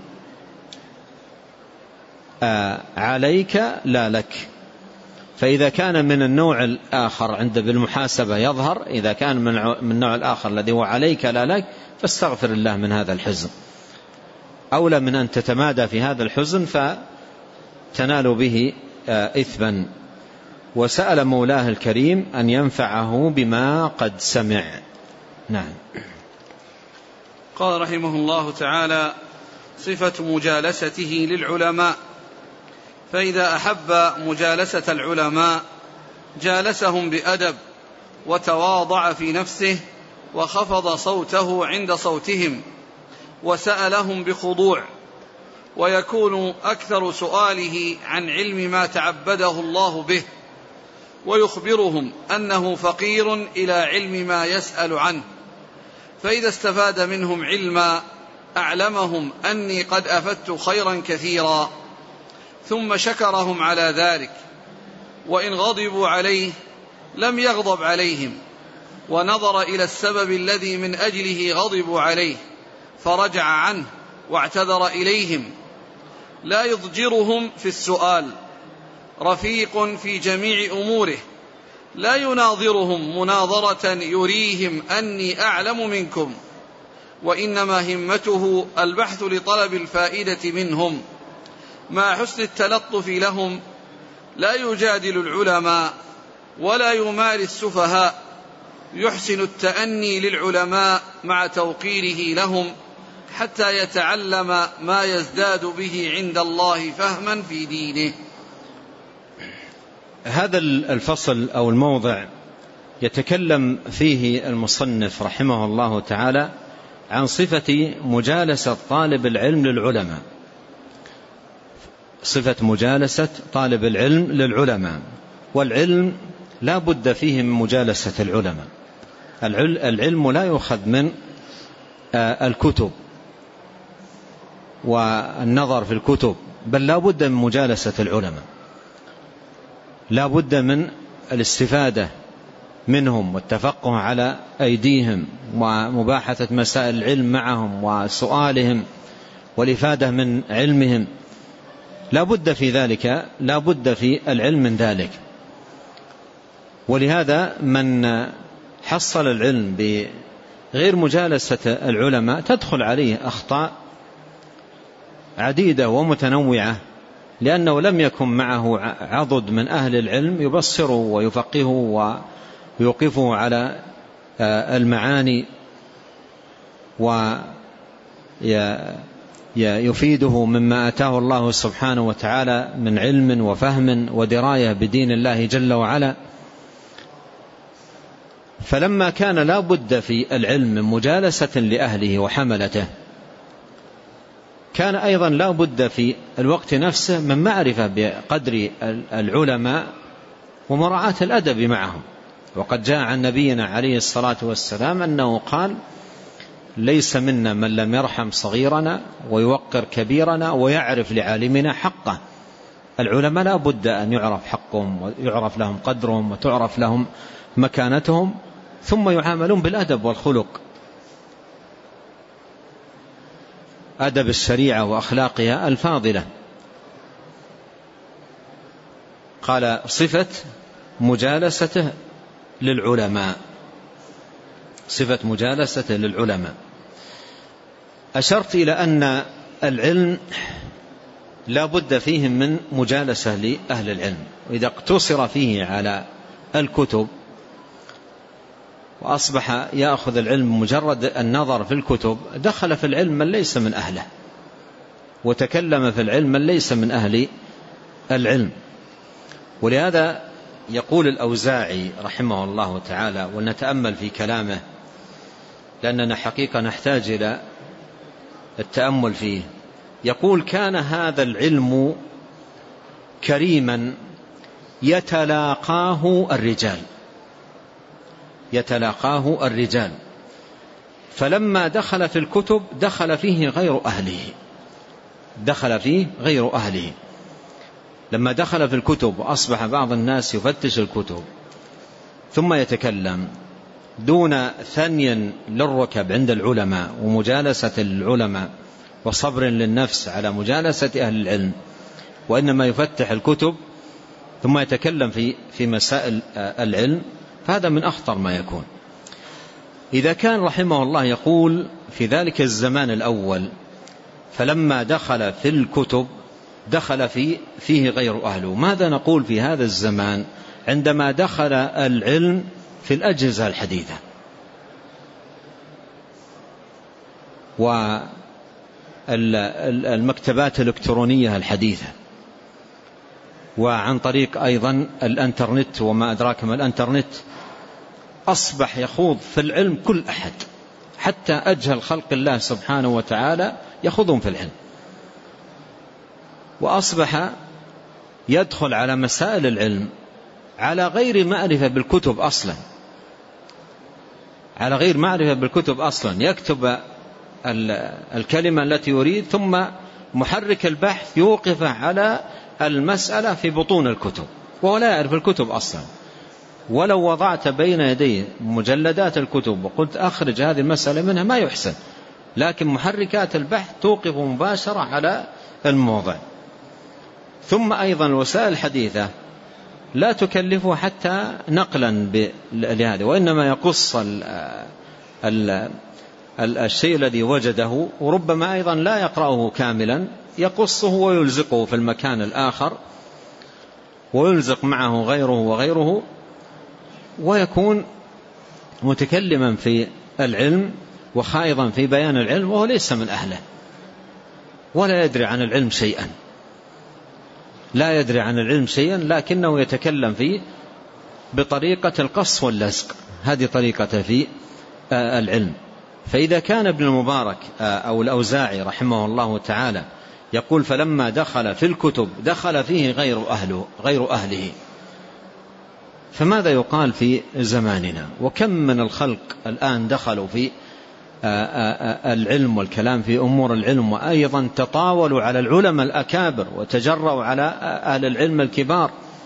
عليك لا لك. فإذا كان من النوع الآخر عند بالمحاسبة يظهر، إذا كان من النوع الآخر الذي هو عليك لا لك فاستغفر الله من هذا الحزن، أولى من أن تتمادى في هذا الحزن فتنال به إثما. وسأل مولاه الكريم أن ينفعه بما قد سمع. نعم. قال رحمه الله تعالى: صفة مجالسته للعلماء. فإذا أحب مجالسة العلماء جالسهم بأدب وتواضع في نفسه وخفض صوته عند صوتهم وسألهم بخضوع، ويكون أكثر سؤاله عن علم ما تعبده الله به، ويخبرهم أنه فقير إلى علم ما يسأل عنه. فإذا استفاد منهم علما أعلمهم أني قد أفدت خيرا كثيرا، ثم شكرهم على ذلك. وإن غضبوا عليه لم يغضب عليهم، ونظر إلى السبب الذي من أجله غضبوا عليه فرجع عنه واعتذر إليهم. لا يضجرهم في السؤال، رفيق في جميع أموره، لا يناظرهم مناظرة يريهم أني أعلم منكم، وإنما همته البحث لطلب الفائدة منهم مع حسن التلطف لهم. لا يجادل العلماء ولا يماري السفهاء، يحسن التأني للعلماء مع توقيره لهم حتى يتعلم ما يزداد به عند الله فهما في دينه. هذا الفصل أو الموضع يتكلم فيه المصنف رحمه الله تعالى عن صفة مجالسة طالب العلم للعلماء. صفة مجالسة طالب العلم للعلماء. والعلم لا بد فيه من مجالسة العلماء. العلم لا يؤخذ من الكتب والنظر في الكتب، بل لا بد من مجالسة العلماء، لا بد من الاستفادة منهم والتفقه على أيديهم ومباحثة مسائل العلم معهم وسؤالهم والإفادة من علمهم. لا بد في ذلك، لا بد في العلم من ذلك. ولهذا من حصل العلم بغير مجالسة العلماء تدخل عليه أخطاء عديدة ومتنوعة، لأنه لم يكن معه عضد من أهل العلم يبصره ويفقهه ويوقفه على المعاني ويفيده مما آتاه الله سبحانه وتعالى من علم وفهم ودراية بدين الله جل وعلا. فلما كان لا بد في العلم من مجالسة لأهله وحملته، كان أيضا لا بد في الوقت نفسه من معرفة بقدر العلماء ومراعاة الأدب معهم. وقد جاء عن نبينا عليه الصلاة والسلام أنه قال: ليس منا من لم يرحم صغيرنا ويوقر كبيرنا ويعرف لعالمنا حقه. العلماء لا بد أن يعرف حقهم ويعرف لهم قدرهم وتعرف لهم مكانتهم، ثم يعاملون بالأدب والخلق، أدب الشريعة وأخلاقها الفاضلة. قال صفة مجالسته للعلماء، صفة مجالسته للعلماء. أشرت إلى أن العلم لا بد فيه من مجالسة لأهل العلم، وإذا اقتصر فيه على الكتب وأصبح يأخذ العلم مجرد النظر في الكتب، دخل في العلم من ليس من أهله، وتكلم في العلم من ليس من أهل العلم. ولهذا يقول الأوزاعي رحمه الله تعالى، ونتأمل في كلامه لأننا حقيقة نحتاج إلى التأمل فيه. يقول: كان هذا العلم كريما يتلاقاه الرجال، يتلاقاه الرجال، فلما دخل في الكتب دخل فيه غير أهله، دخل فيه غير أهله. لما دخل في الكتب وأصبح بعض الناس يفتش الكتب ثم يتكلم دون ثني للركب عند العلماء ومجالسة العلماء وصبر للنفس على مجالسة أهل العلم، وإنما يفتح الكتب ثم يتكلم في في مسائل العلم، فهذا من أخطر ما يكون. إذا كان رحمه الله يقول في ذلك الزمان الأول فلما دخل في الكتب دخل في فيه غير أهله، ماذا نقول في هذا الزمان عندما دخل العلم في الأجهزة الحديثة والمكتبات الإلكترونية الحديثة، وعن طريق أيضا الانترنت وما أدراك ما الانترنت؟ أصبح يخوض في العلم كل أحد، حتى أجهل خلق الله سبحانه وتعالى يخوضون في العلم، وأصبح يدخل على مسائل العلم على غير معرفة بالكتب أصلا، على غير معرفة بالكتب أصلا. يكتب الكلمة التي يريد ثم محرك البحث يوقف على المسألة في بطون الكتب وهو لا يعرف الكتب أصلا. ولو وضعت بين يديه مجلدات الكتب وقلت أخرج هذه المسألة منها ما يحسن، لكن محركات البحث توقف مباشرة على الموضع. ثم أيضا الوسائل الحديثة لا تكلفه حتى نقلا لهذا، وإنما يقص ال ال الشيء الذي وجده، وربما أيضا لا يقرأه كاملا، يقصه ويلزقه في المكان الآخر ويلزق معه غيره وغيره، ويكون متكلما في العلم وخائضا في بيان العلم وهو ليس من أهله ولا يدري عن العلم شيئا، لا يدري عن العلم شيئا، لكنه يتكلم فيه بطريقة القص واللزق، هذه طريقة في العلم. فإذا كان ابن المبارك أو الأوزاعي رحمه الله تعالى يقول فلما دخل في الكتب دخل فيه غير أهله غير أهله، فماذا يقال في زماننا؟ وكم من الخلق الآن دخلوا في العلم والكلام في أمور العلم، وأيضا تطاولوا على العلماء الأكابر وتجروا على أهل العلم الكبار،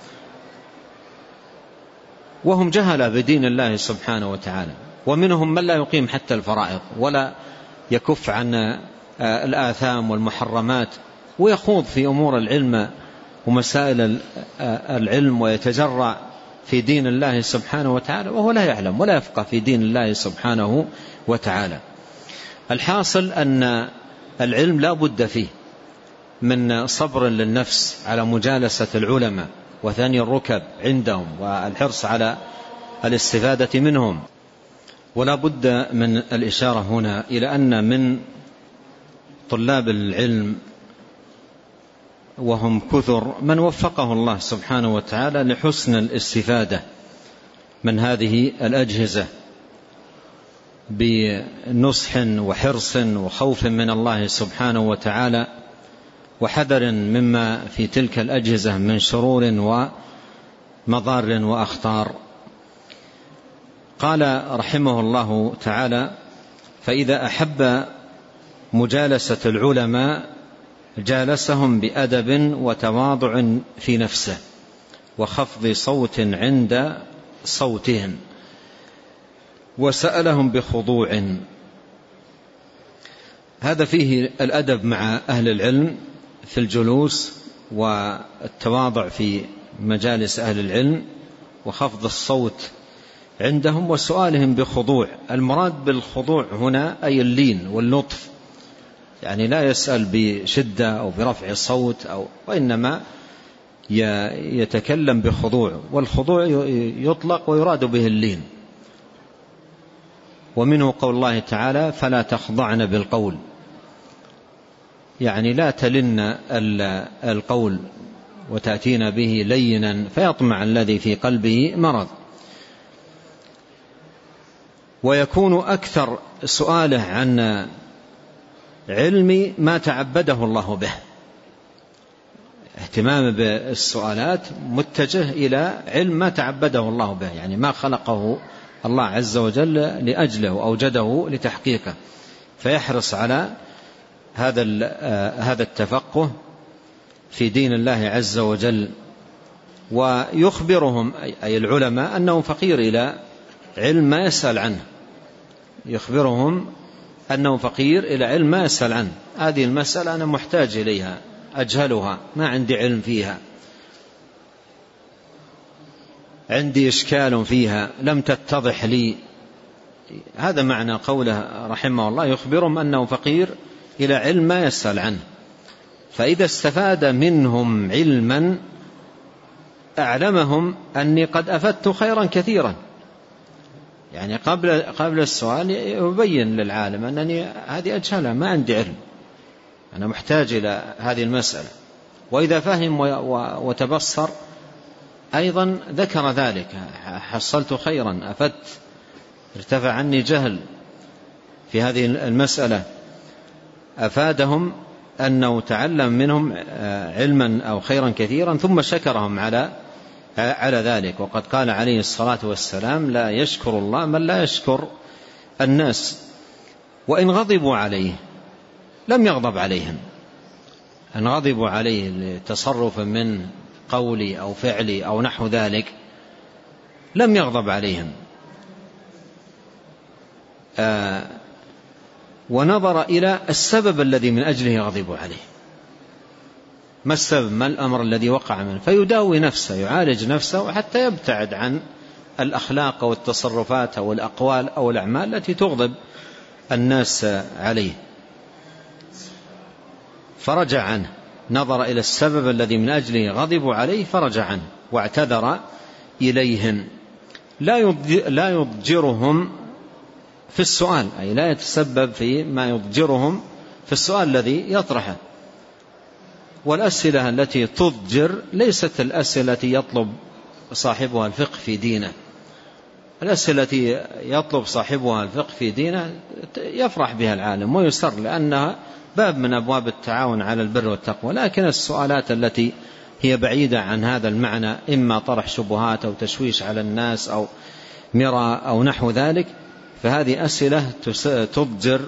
وهم جهلة بدين الله سبحانه وتعالى. ومنهم من لا يقيم حتى الفرائض ولا يكف عن الآثام والمحرمات، ويخوض في أمور العلم ومسائل العلم ويتجرع في دين الله سبحانه وتعالى وهو لا يعلم ولا يفقه في دين الله سبحانه وتعالى. الحاصل أن العلم لا بد فيه من صبر للنفس على مجالسة العلماء وثاني الركب عندهم والحرص على الاستفادة منهم. ولا بد من الإشارة هنا إلى أن من طلاب العلم وهم كثر من وفقه الله سبحانه وتعالى لحسن الاستفادة من هذه الأجهزة بنصح وحرص وخوف من الله سبحانه وتعالى وحذر مما في تلك الأجهزة من شرور ومضار وأخطار. قال رحمه الله تعالى: فإذا أحب مجالسة العلماء جالسهم بأدب وتواضع في نفسه وخفض صوت عند صوتهم وسألهم بخضوع. هذا فيه الأدب مع أهل العلم في الجلوس والتواضع في مجالس أهل العلم وخفض الصوت عندهم وسؤالهم بخضوع. المراد بالخضوع هنا أي اللين واللطف، يعني لا يسأل بشدة أو برفع الصوت أو وإنما يتكلم بخضوع، والخضوع يطلق ويراد به اللين. ومنه قول الله تعالى فلا تخضعن بالقول، يعني لا تلن القول وتأتين به لينا فيطمع الذي في قلبه مرض. ويكون أكثر سؤاله عن علم ما تعبده الله به، اهتمام بالسؤالات متجه إلى علم ما تعبده الله به، يعني ما خلقه الله عز وجل لأجله وأوجده لتحقيقه، فيحرص على هذا هذا التفقه في دين الله عز وجل. ويخبرهم أي العلماء أنه فقير إلى علم ما يسأل عنه، يخبرهم أنه فقير إلى علم ما يسأل عنه. هذه المسألة أنا محتاج إليها، أجهلها، ما عندي علم فيها، عندي إشكال فيها لم تتضح لي. هذا معنى قوله رحمه الله، يخبرهم أنه فقير إلى علم ما يسأل عنه. فإذا استفاد منهم علما أعلمهم أني قد أفدت خيرا كثيرا، يعني قبل قبل السؤال يبين للعالم أنني هذه أجهلها، ما عندي علم، أنا محتاج إلى هذه المسألة. وإذا فهم وتبصر أيضا ذكر ذلك، حصلت خيرا، أفدت، ارتفع عني جهل في هذه المسألة، أفادهم أنه تعلم منهم علما أو خيرا كثيرا، ثم شكرهم على على ذلك. وقد قال عليه الصلاة والسلام لا يشكر الله من لا يشكر الناس. وإن غضبوا عليه لم يغضب عليهم، إن غضبوا عليه لتصرف من قولي أو فعلي أو نحو ذلك لم يغضب عليهم. آه ونظر إلى السبب الذي من أجله يغضب عليه، ما السبب، ما الأمر الذي وقع منه، فيداوي نفسه، يعالج نفسه حتى يبتعد عن الأخلاق والتصرفات أو الأقوال أو الأعمال التي تغضب الناس عليه. فرجع عنه، نظر إلى السبب الذي من أجله غضبوا عليه فرجع عنه واعتذر إليهم. لا يضجرهم في السؤال، أي لا يتسبب في ما يضجرهم في السؤال الذي يطرحه. والأسئلة التي تضجر ليست الأسئلة التي يطلب صاحبها الفقه في دينه. الأسئلة التي يطلب صاحبها الفقه في دينه يفرح بها العالم ويسر، لأنها باب من أبواب التعاون على البر والتقوى. لكن السؤالات التي هي بعيدة عن هذا المعنى، إما طرح شبهات أو تشويش على الناس أو مراء أو نحو ذلك، فهذه أسئلة تضجر.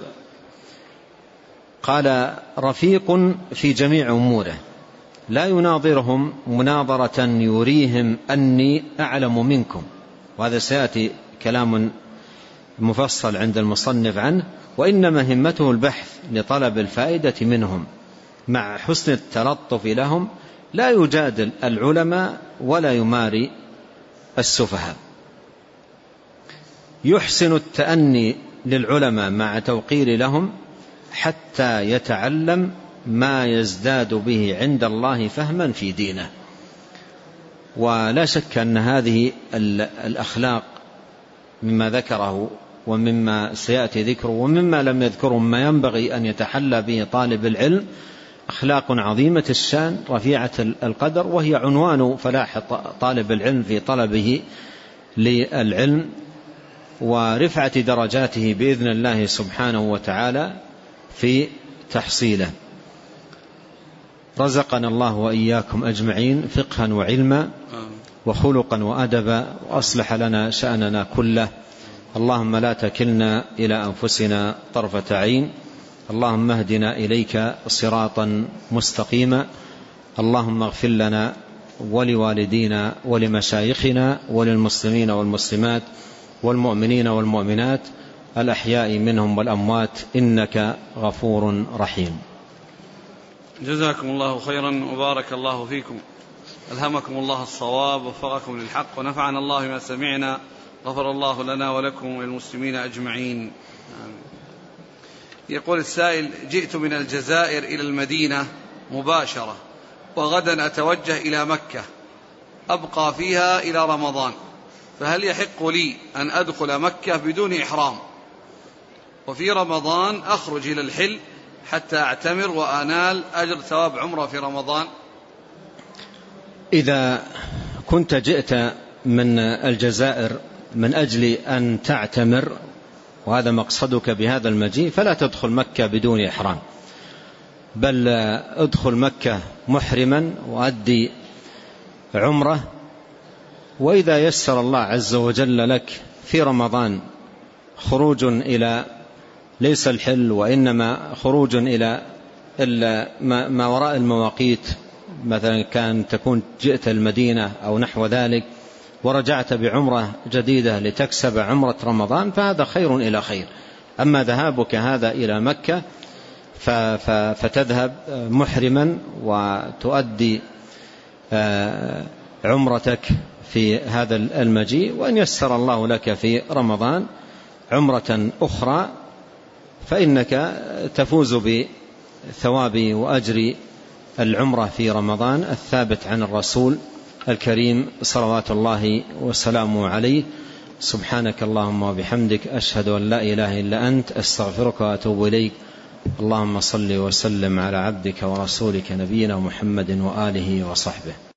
قال رفيق في جميع أموره، لا يناظرهم مناظرة يريهم أني أعلم منكم، وهذا سيأتي كلام مفصل عند المصنف عنه. وإنما همته البحث لطلب الفائدة منهم مع حسن التلطف لهم، لا يجادل العلماء ولا يماري السفهاء. يحسن التأني للعلماء مع توقير لهم حتى يتعلم ما يزداد به عند الله فهما في دينه. ولا شك أن هذه الأخلاق مما ذكره ومما سيأتي ذكره ومما لم يذكره ما ينبغي أن يتحلى به طالب العلم، أخلاق عظيمة الشان رفيعة القدر، وهي عنوان فلاح طالب العلم في طلبه للعلم ورفعة درجاته بإذن الله سبحانه وتعالى في تحصيله. رزقنا الله وإياكم أجمعين فقها وعلما وخلقا وأدبا، وأصلح لنا شأننا كله. اللهم لا تكلنا إلى أنفسنا طرفة عين. اللهم اهدنا إليك صراطا مستقيما. اللهم اغفر لنا ولوالدينا ولمشايخنا وللمسلمين والمسلمات والمؤمنين والمؤمنات الأحياء منهم والأموات، إنك غفور رحيم. جزاكم الله خيرا وبارك الله فيكم. ألهمكم الله الصواب ووفقكم للحق ونفعنا الله بما سمعنا، غفر الله لنا ولكم وللمسلمين أجمعين. يقول السائل: جئت من الجزائر إلى المدينة مباشرة وغدا أتوجه إلى مكة أبقى فيها إلى رمضان، فهل يحق لي أن أدخل مكة بدون إحرام وفي رمضان أخرج إلى الحل حتى أعتمر وأنال أجر ثواب عمرة في رمضان؟ إذا كنت جئت من الجزائر من أجل أن تعتمر وهذا مقصدك بهذا المجيء فلا تدخل مكة بدون إحرام، بل ادخل مكة محرما وأدي عمره، وإذا يسر الله عز وجل لك في رمضان خروج إلى ليس الحل وإنما خروج إلى ما وراء المواقيت، مثلا كان تكون جئت المدينة أو نحو ذلك ورجعت بعمرة جديدة لتكسب عمرة رمضان فهذا خير إلى خير. أما ذهابك هذا إلى مكة فتذهب محرما وتؤدي عمرتك في هذا المجيء، وإن يسر الله لك في رمضان عمرة أخرى فإنك تفوز بثواب وأجر العمرة في رمضان الثابت عن الرسول الكريم صلوات الله وسلامه عليه. سبحانك اللهم وبحمدك، أشهد أن لا إله إلا أنت، أستغفرك وأتوب إليك. اللهم صل وسلم على عبدك ورسولك نبينا محمد وآله وصحبه.